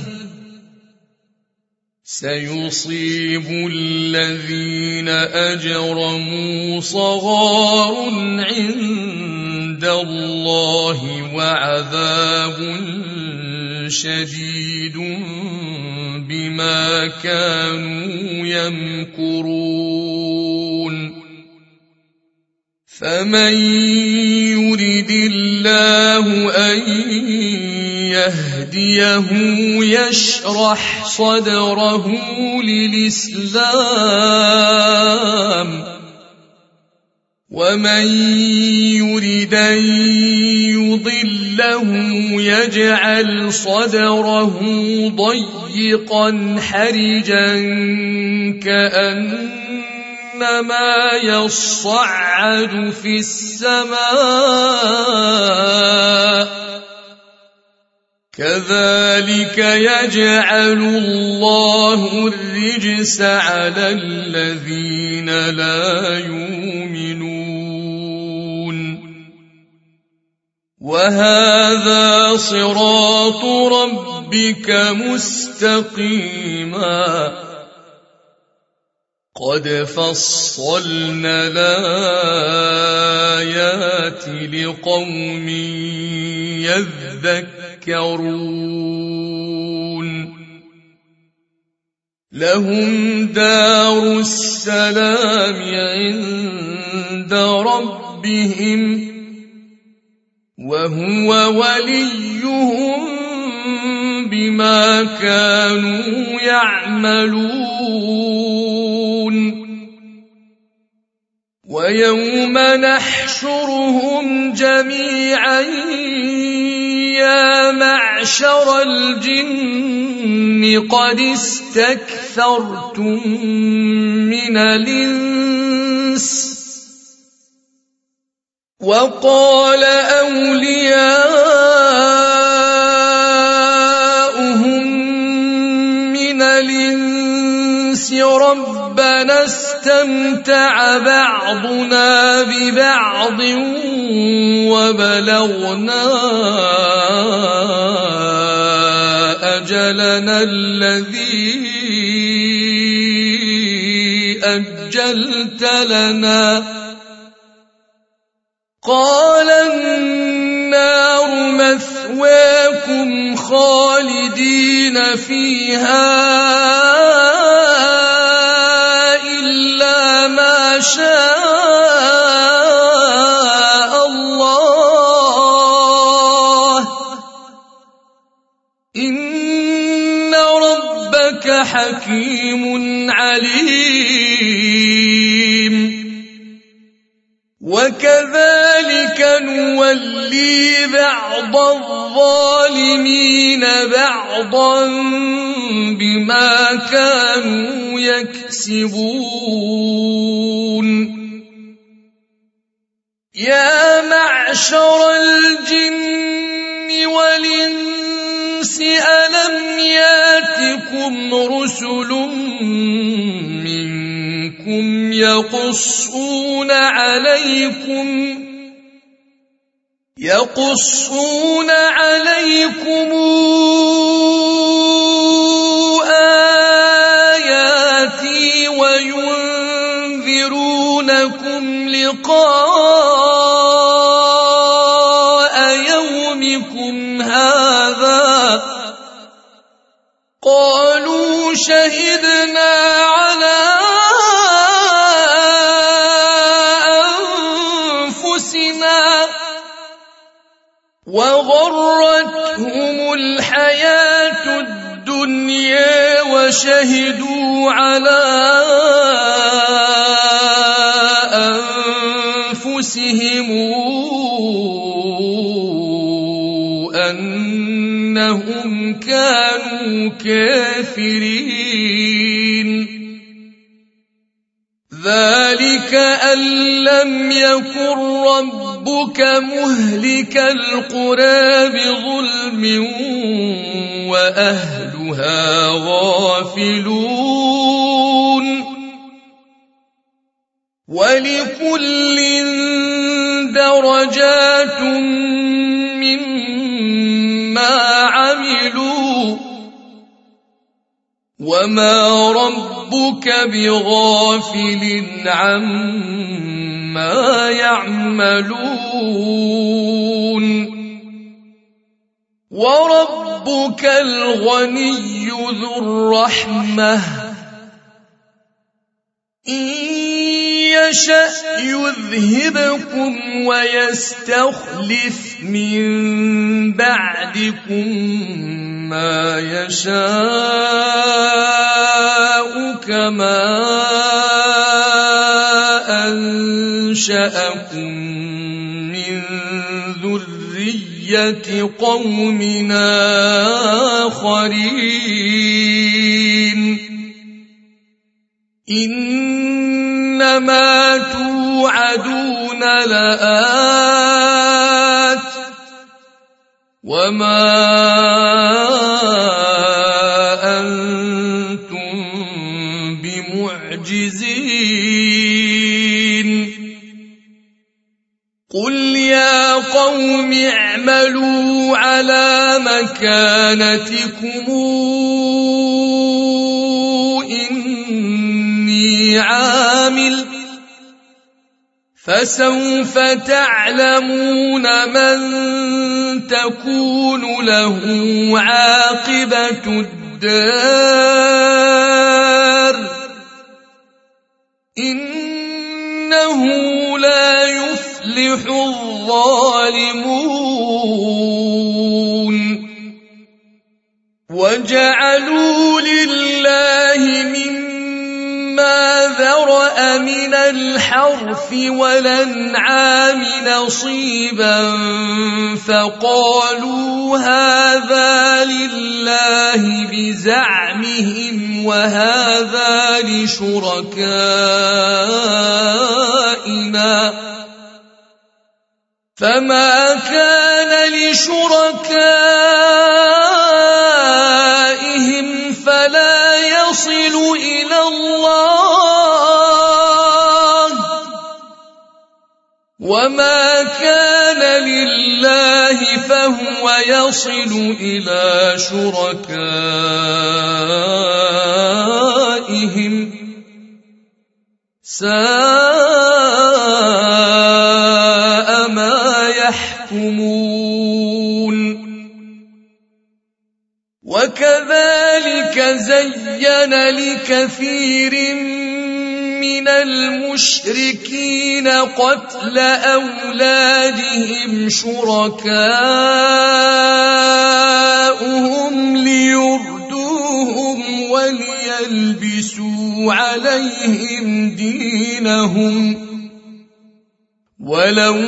سيصيب الذين أجرموا صغار عند الله وعذاب شديد بما كانوا يمكرون فمن يرد الله أن يهديه يشرح صدره للإسلام ومن يرد أن يضله يجعل صدره ضيقا حرجا كأنما يصعد في السماء كذلك يجعل الله الرجس على الذين لا يؤمنون وهذا صراط ربك مستقيما قد فصلنا الآيات لقوم يذكرون لهم دار السلام عند ربهم وهو وليهم بما كانوا يعملون ويوم نحشرهم جميعا يا معشر الجن قد استكثرتم من الإنس وقال أولياؤهم من الإنس ربنا استمتع بعضنا ببعض وبلغنا أجلنا الذي أجلت لنا قال النار مثواكم خالدين فيها إلا ما شاء الله إن ربك حكيم عليم وكذلك نولي بعض الظالمين بعضا بما كانوا يكسبون يا معشر الجن والإنس ألم ياتكم رسل منكم يقصون عليكم آياتي وينذرونكم لقاء يومكم هذا قالوا شهدنا على أنفسنا وغرتهم الحياة الدنيا وشهدوا على أنفسهم أنهم كانوا كافرين ذلك أن لم يكن ربك مهلك القرى بظلم وأهلها غافلون ولكل درجات مما عملوا وما ربك بغافل عما يعملون وربك الغني ذو الرحمة إن يشأ يذهبكم ويستخلف من بعدكم ما يشاء كما أنشأكم من ذرية قوم آخرين إنما توعدون لآت وما أنتم بمعجزين قل يا قوم اعملوا على مكانتكم إني عامل فسوف تعلمون من تكون له عاقبة الدار إنه لا يفلح الظالمون وجعلوا لله مما ذرأ من الحرث والأنعام نصيبا فقالوا هذا لله بزعمهم وهذا لشركائنا فما كان لشركائهم فلا يصل إلى الله وما كان لله فهو يصل إلى شركائهم ساء ما يحكمون وكذلك زين لكثير من المشركين قتل أولادهم شركاؤهم ليردوهم وليلبسوا عليهم دينهم ولو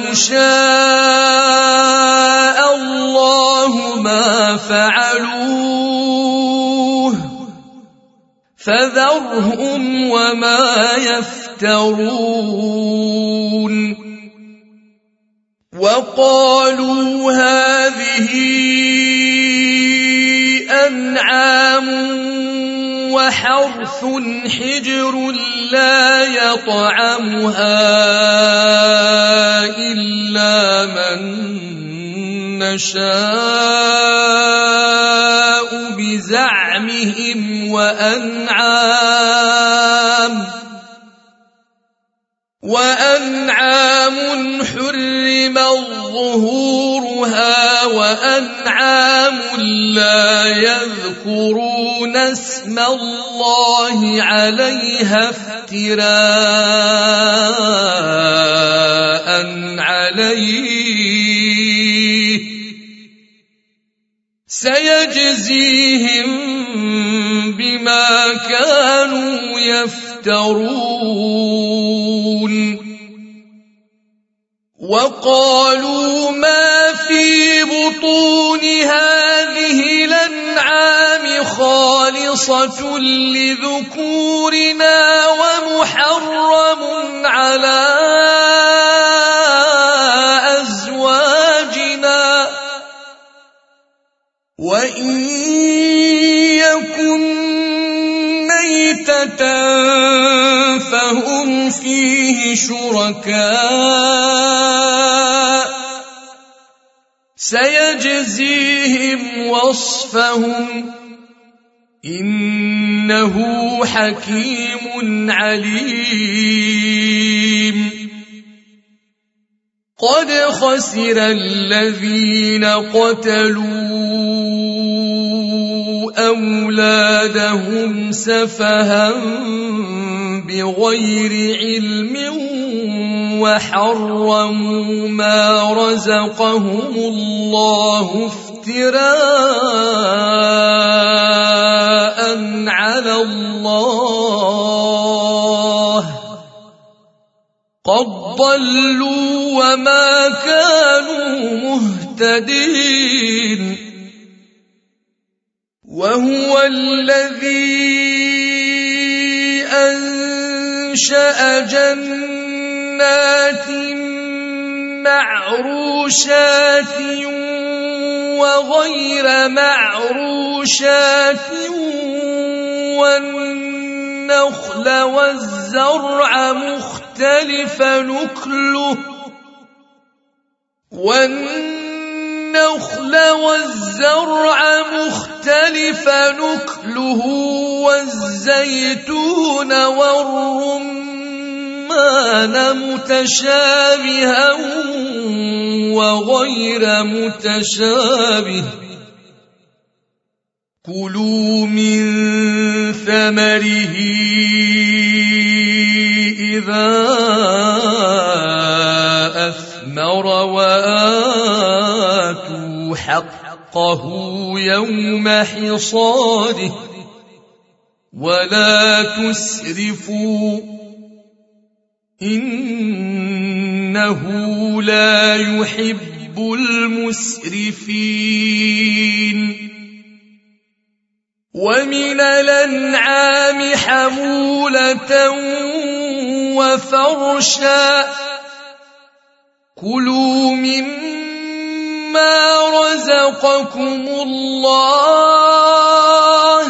شاء الله ما فعلوه فذرهم وما يفترون وقالوا هذه أنعام وحرث حجر لا يطعمها إلا من نشاء بزعمهم وأنعام حرم ظهورها وأنعام لا يذكرون اسم الله عليها افتراء عليه سيجزيهم بما كانوا يفترون وقالوا ما في بطون هذه الأنعام خالصة لذكورنا ومحرم على أزواجنا وإن يكن ميتة فهم فيه شركاء سيجزيهم وصفهم إنه حكيم عليم قد خسر الذين قتلوا أولادهم سفها بغير علم وحرموا ما رزقهم الله افتراء على الله قد ضلوا وما كانوا مهتدين وهو الذي أنشأ جنات معروشات وغير معروشات والنخل والزرع مختلف نكله والزيتون والرمان متشابها وغير متشابه كلوا من ثمره إذا أثمر وآتوا حقه يوم حصاده ولا تسرفوا إنه لا يحب المسرفين ومن الأنعام حمولة وفرشا كلوا مما رزقكم الله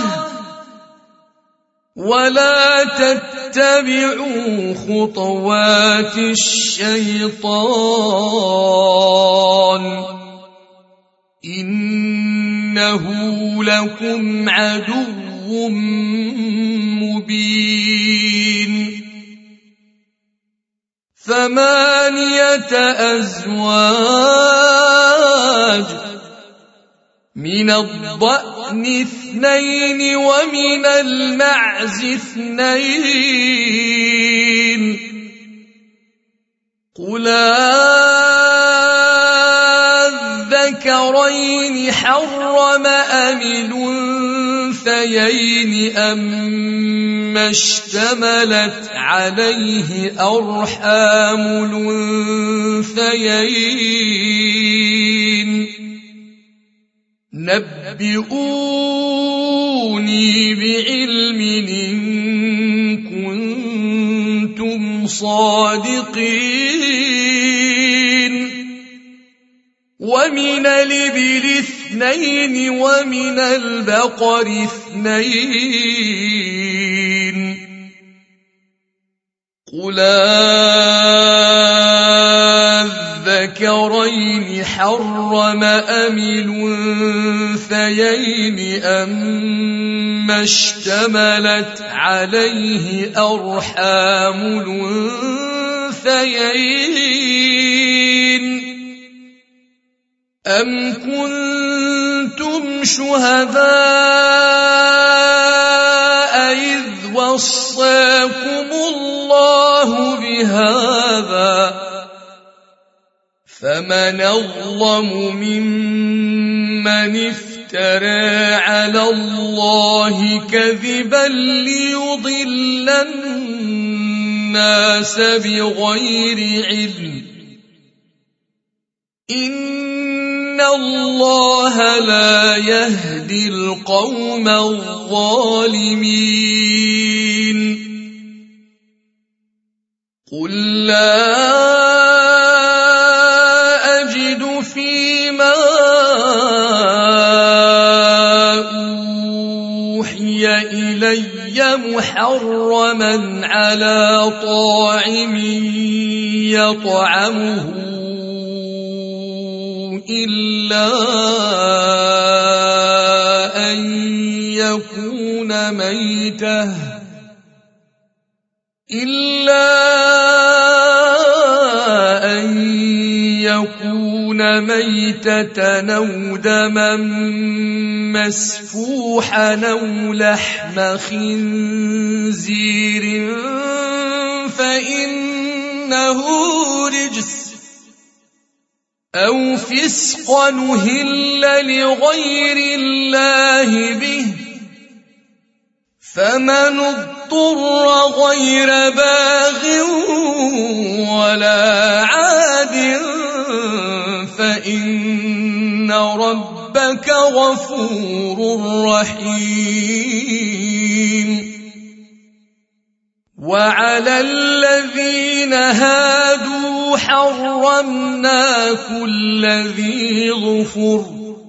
ولا تتبعوا خطوات الشيطان إنه لكم عدو مبين 8 أزواج من الضأن 2 ومن المعز 2 قل الذكرين حرم أم الأنثيين أما اشتملت عليه أرحام الأنثيين نبئوني بعلم إن كنتم صادقين ومن الإبل 2 ومن البقر 2 قل الذكرين حرم أم الأنثيين أما اشتملت عليه أرحام الأنثيين أم كنتم شهداء إذ وصاكم الله بهذا فمن أظلم ممن افترى على الله كذبا ليضل الناس بغير علم إن الله لا يهدي القوم الظالمين قل لا أجد فيما أوحي إلي محرما على طاعم يطعمه إلا أن يكون ميتة أو دما مسفوحا أو لحم خنزير فإنه رجس أو فسقا أهل لغير الله به فمن اضطر غير باغ ولا عاد فإن ربك غفور رحيم وعلى الذين هادوا حرمنا كل ذي ظفر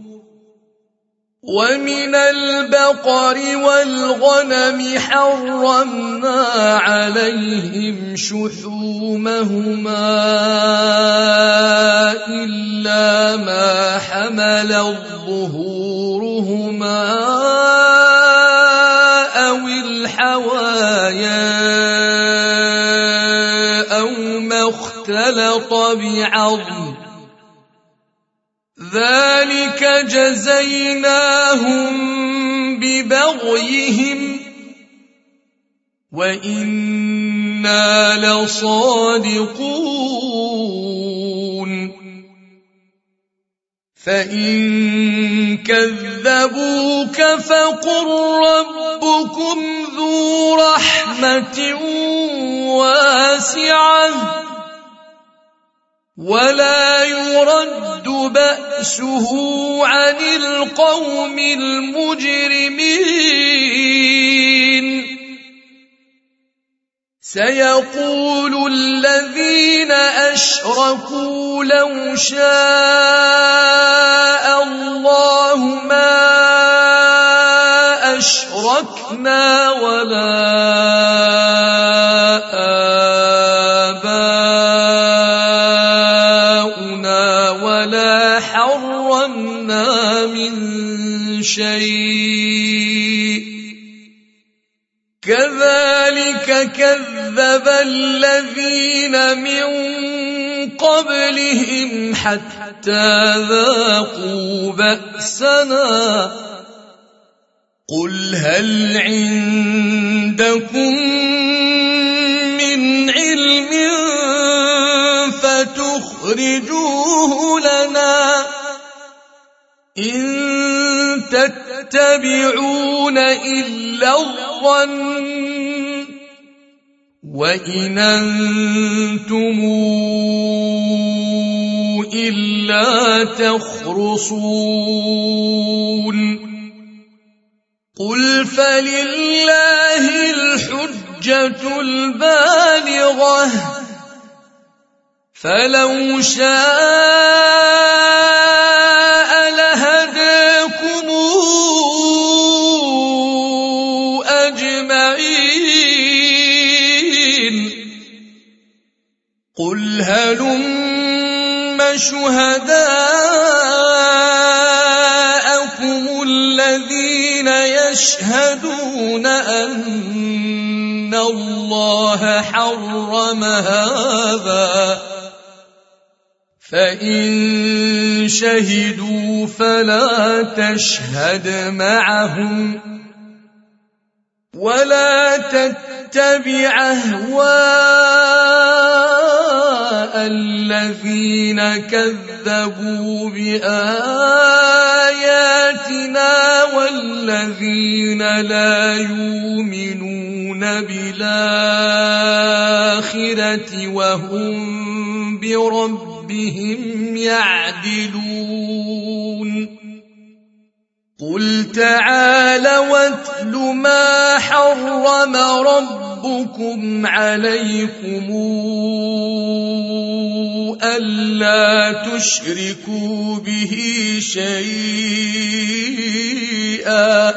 ومن البقر والغنم حرمنا عليهم شحومهما إلا ما حملت ظهورهما أو الحوايا أو ما اختلط بعظم ذلك جزيناهم ببغيهم وإنا لصادقون فإن كذبوك فقل ربكم ذو رحمة واسعة ولا يرد بأسه عن القوم المجرمين سيقول الذين أشركوا لو شاء الله ما أشركنا ولا آباؤنا ولا حرمنا من شيء كذلك كذب الذين من قبلهم حتى ذاقوا بأسنا قل هل عندكم من علم فتخرجوه لنا إن تتبعون إلا الظن وإن أنتم إلا تخرصون قل فلله الحجة البالغة فلو شاء لهداكم أجمعين قل هلم شهداءكم الذين يشهدون أن الله حرم هذا فإن شهدوا فلا تشهد معهم ولا تتبع أهواء الذين كذبوا بآياتنا والذين لا يؤمنون بالآخرة وهم بربهم يعدلون قل تعالوا واتل ما حرم ربكم عليكم ألا تشركوا به شيئا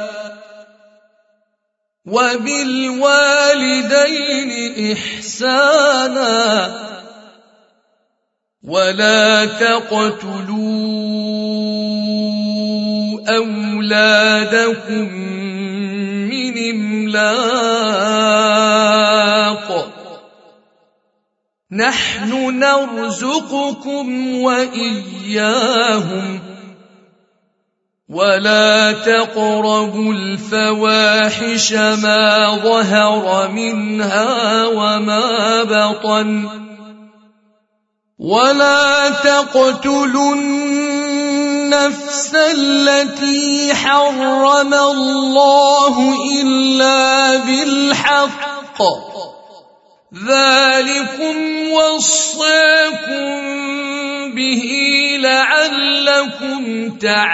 وبالوالدين إحسانا ولا تقتلوا أولادكم من إملاق نحن نرزقكم وإياهم ولا تقربوا الفواحش ما ظهر منها وما بطن ولا تقتلوا النفس التي حرم الله إلا بالحق ذلكم وصاكم به لعلكم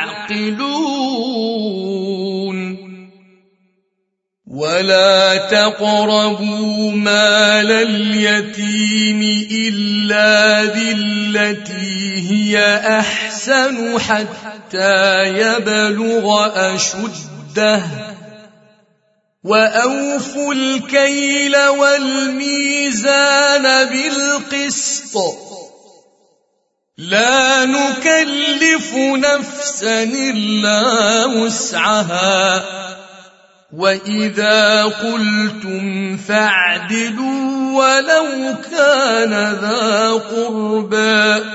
تعقلون ولا تقربوا مال اليتيم إلا بالتي هي أحسن حتى يبلغ أشده وأوفوا الكيل والميزان بالقسط لا نكلف نفسا إلا وسعها وإذا قلتم فاعدلوا ولو كان ذا قربى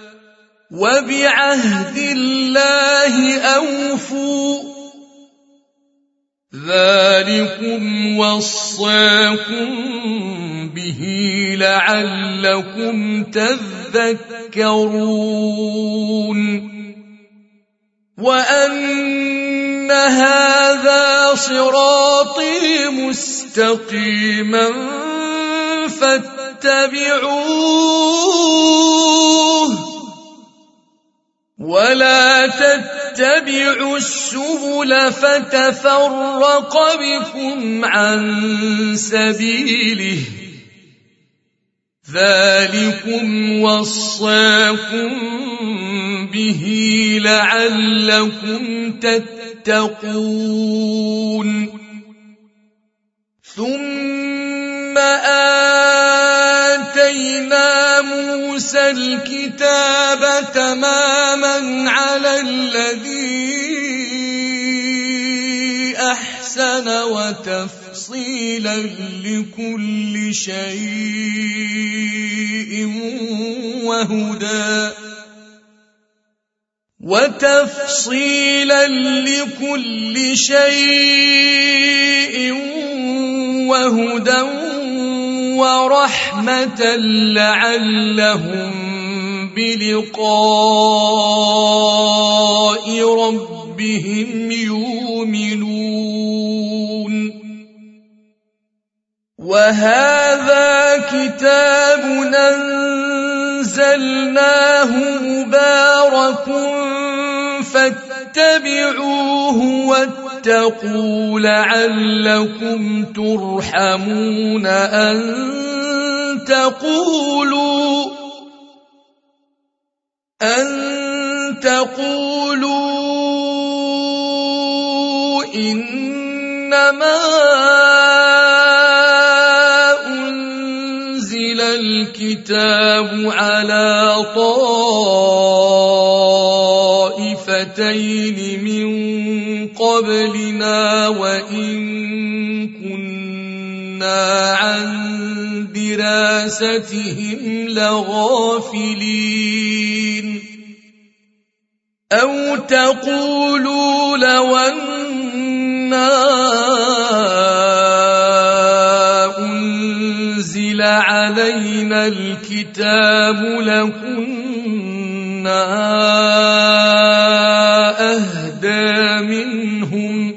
وبعهد الله أوفوا ذلكم وصاكم به لعلكم تذكرون وأن هذا صراطي مستقيما فاتبعوه ولا تتبعوا السبل فتفرق بكم عن سبيله ذلكم وصاكم به لعلكم تتقون ثم آتينا موسى الكتاب تماما على الذي أحسن وتفصيلا لكل شيء وهدى ورحمة لعلهم بلقاء ربهم يؤمنون وهذا كتاب أنزلناه مبارك فاتبعوه واتقوا لعلكم ترحمون أن تقولوا إنما أنزل الكتاب على طائفتين من قبلنا وإن كنا عن دراستهم لغافلين أو تقولوا لو أنا أنزل علينا الكتاب لكنا أهدى منهم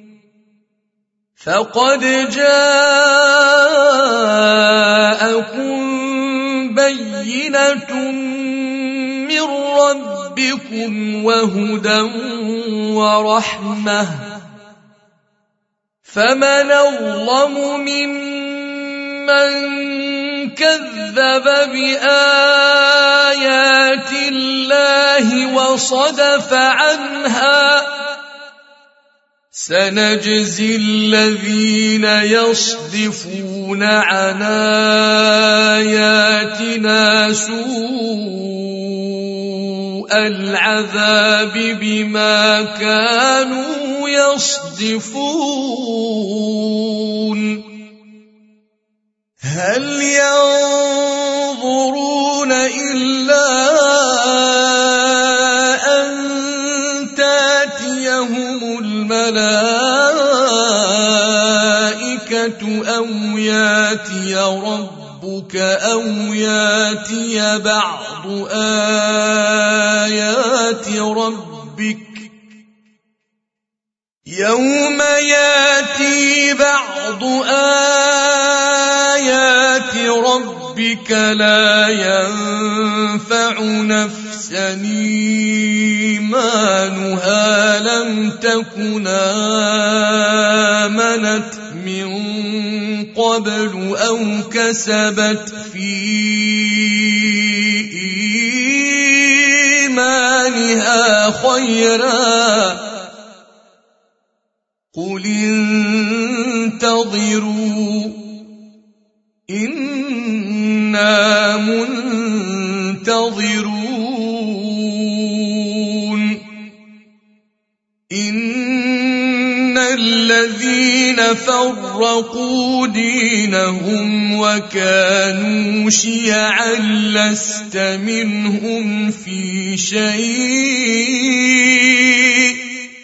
فقد جاءكم بينة من ربكم وهدى ورحمة فمن أظلم ممن كذب بآيات الله وصدف عنها سنجزي الذين يصدفون عن آياتنا سوء العذاب بما كانوا يصدفون هل ينظرون إلا أن تأتيهم الملائكة أو يأتي ربك أو يأتي بعض آيات ربك يوم يأتي بعض آيات ربك لا ينفع نفسا إيمانها لم تكن آمنت من قبل أو كسبت في إيمانها خيرا قل انتظروا إنا منتظرون إن الذين فرقوا دينهم وكانوا شيعا لست منهم في شيء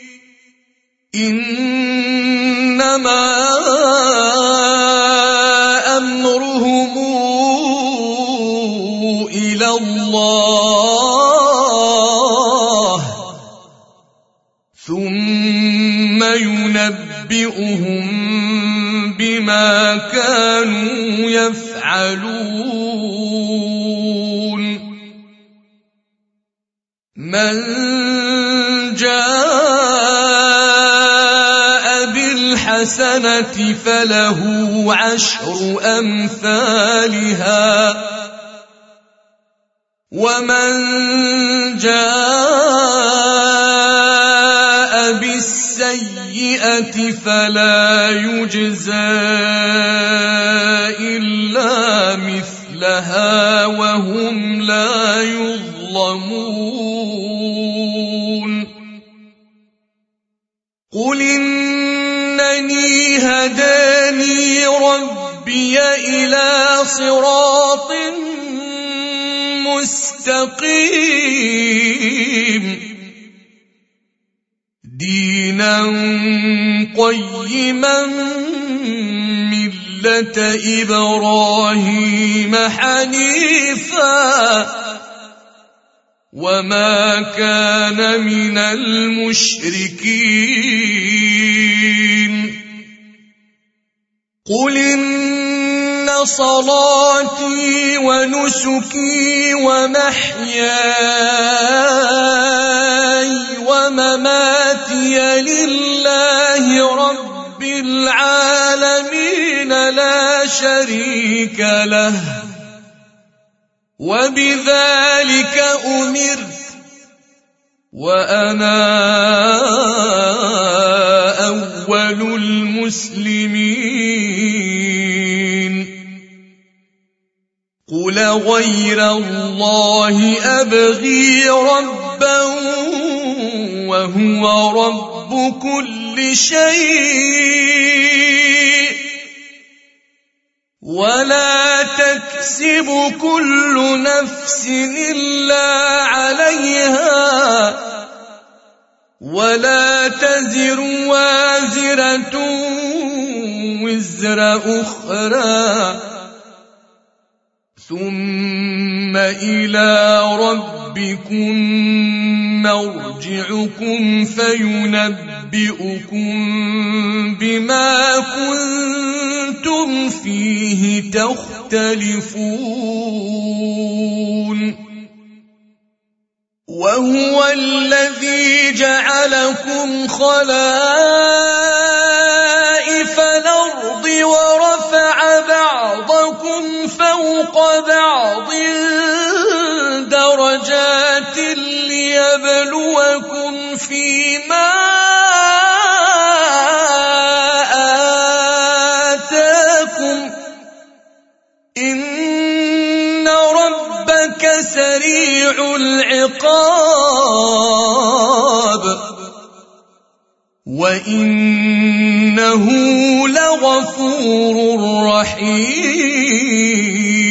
إنما أمرهم إلى الله ثم ينبئهم ينبئهم بما كانوا يفعلون من جاء بالحسنة فله 10 أمثالها ومن جاء بالسيئة فلا يجزى إلا مثلها وهم لا يظلمون قل إنني هداني ربي إلى صراط مستقيم دينا قيما ملة إبراهيم حنيفا وما كان من المشركين قل إن صلاتي ونسكي ومحياي ومماتي لله رب العالمين لا شريك له وبذلك أمرت وأنا أول المسلمين قل غير الله أبغي ربا وهو رب كل شيء ولا تكسب كل نفس إلا عليها ولا تزر وازرة وزر أخرى ثم إلى ربكم مرجعكم فينبئكم بما كنتم فيه تختلفون وهو الذي جعلكم خلائف الأرض ورفع بعضكم فوق بعض درجات ليبلوكم فيما آتاكم إن ربك سريع العقاب وإنه لغفور رحيم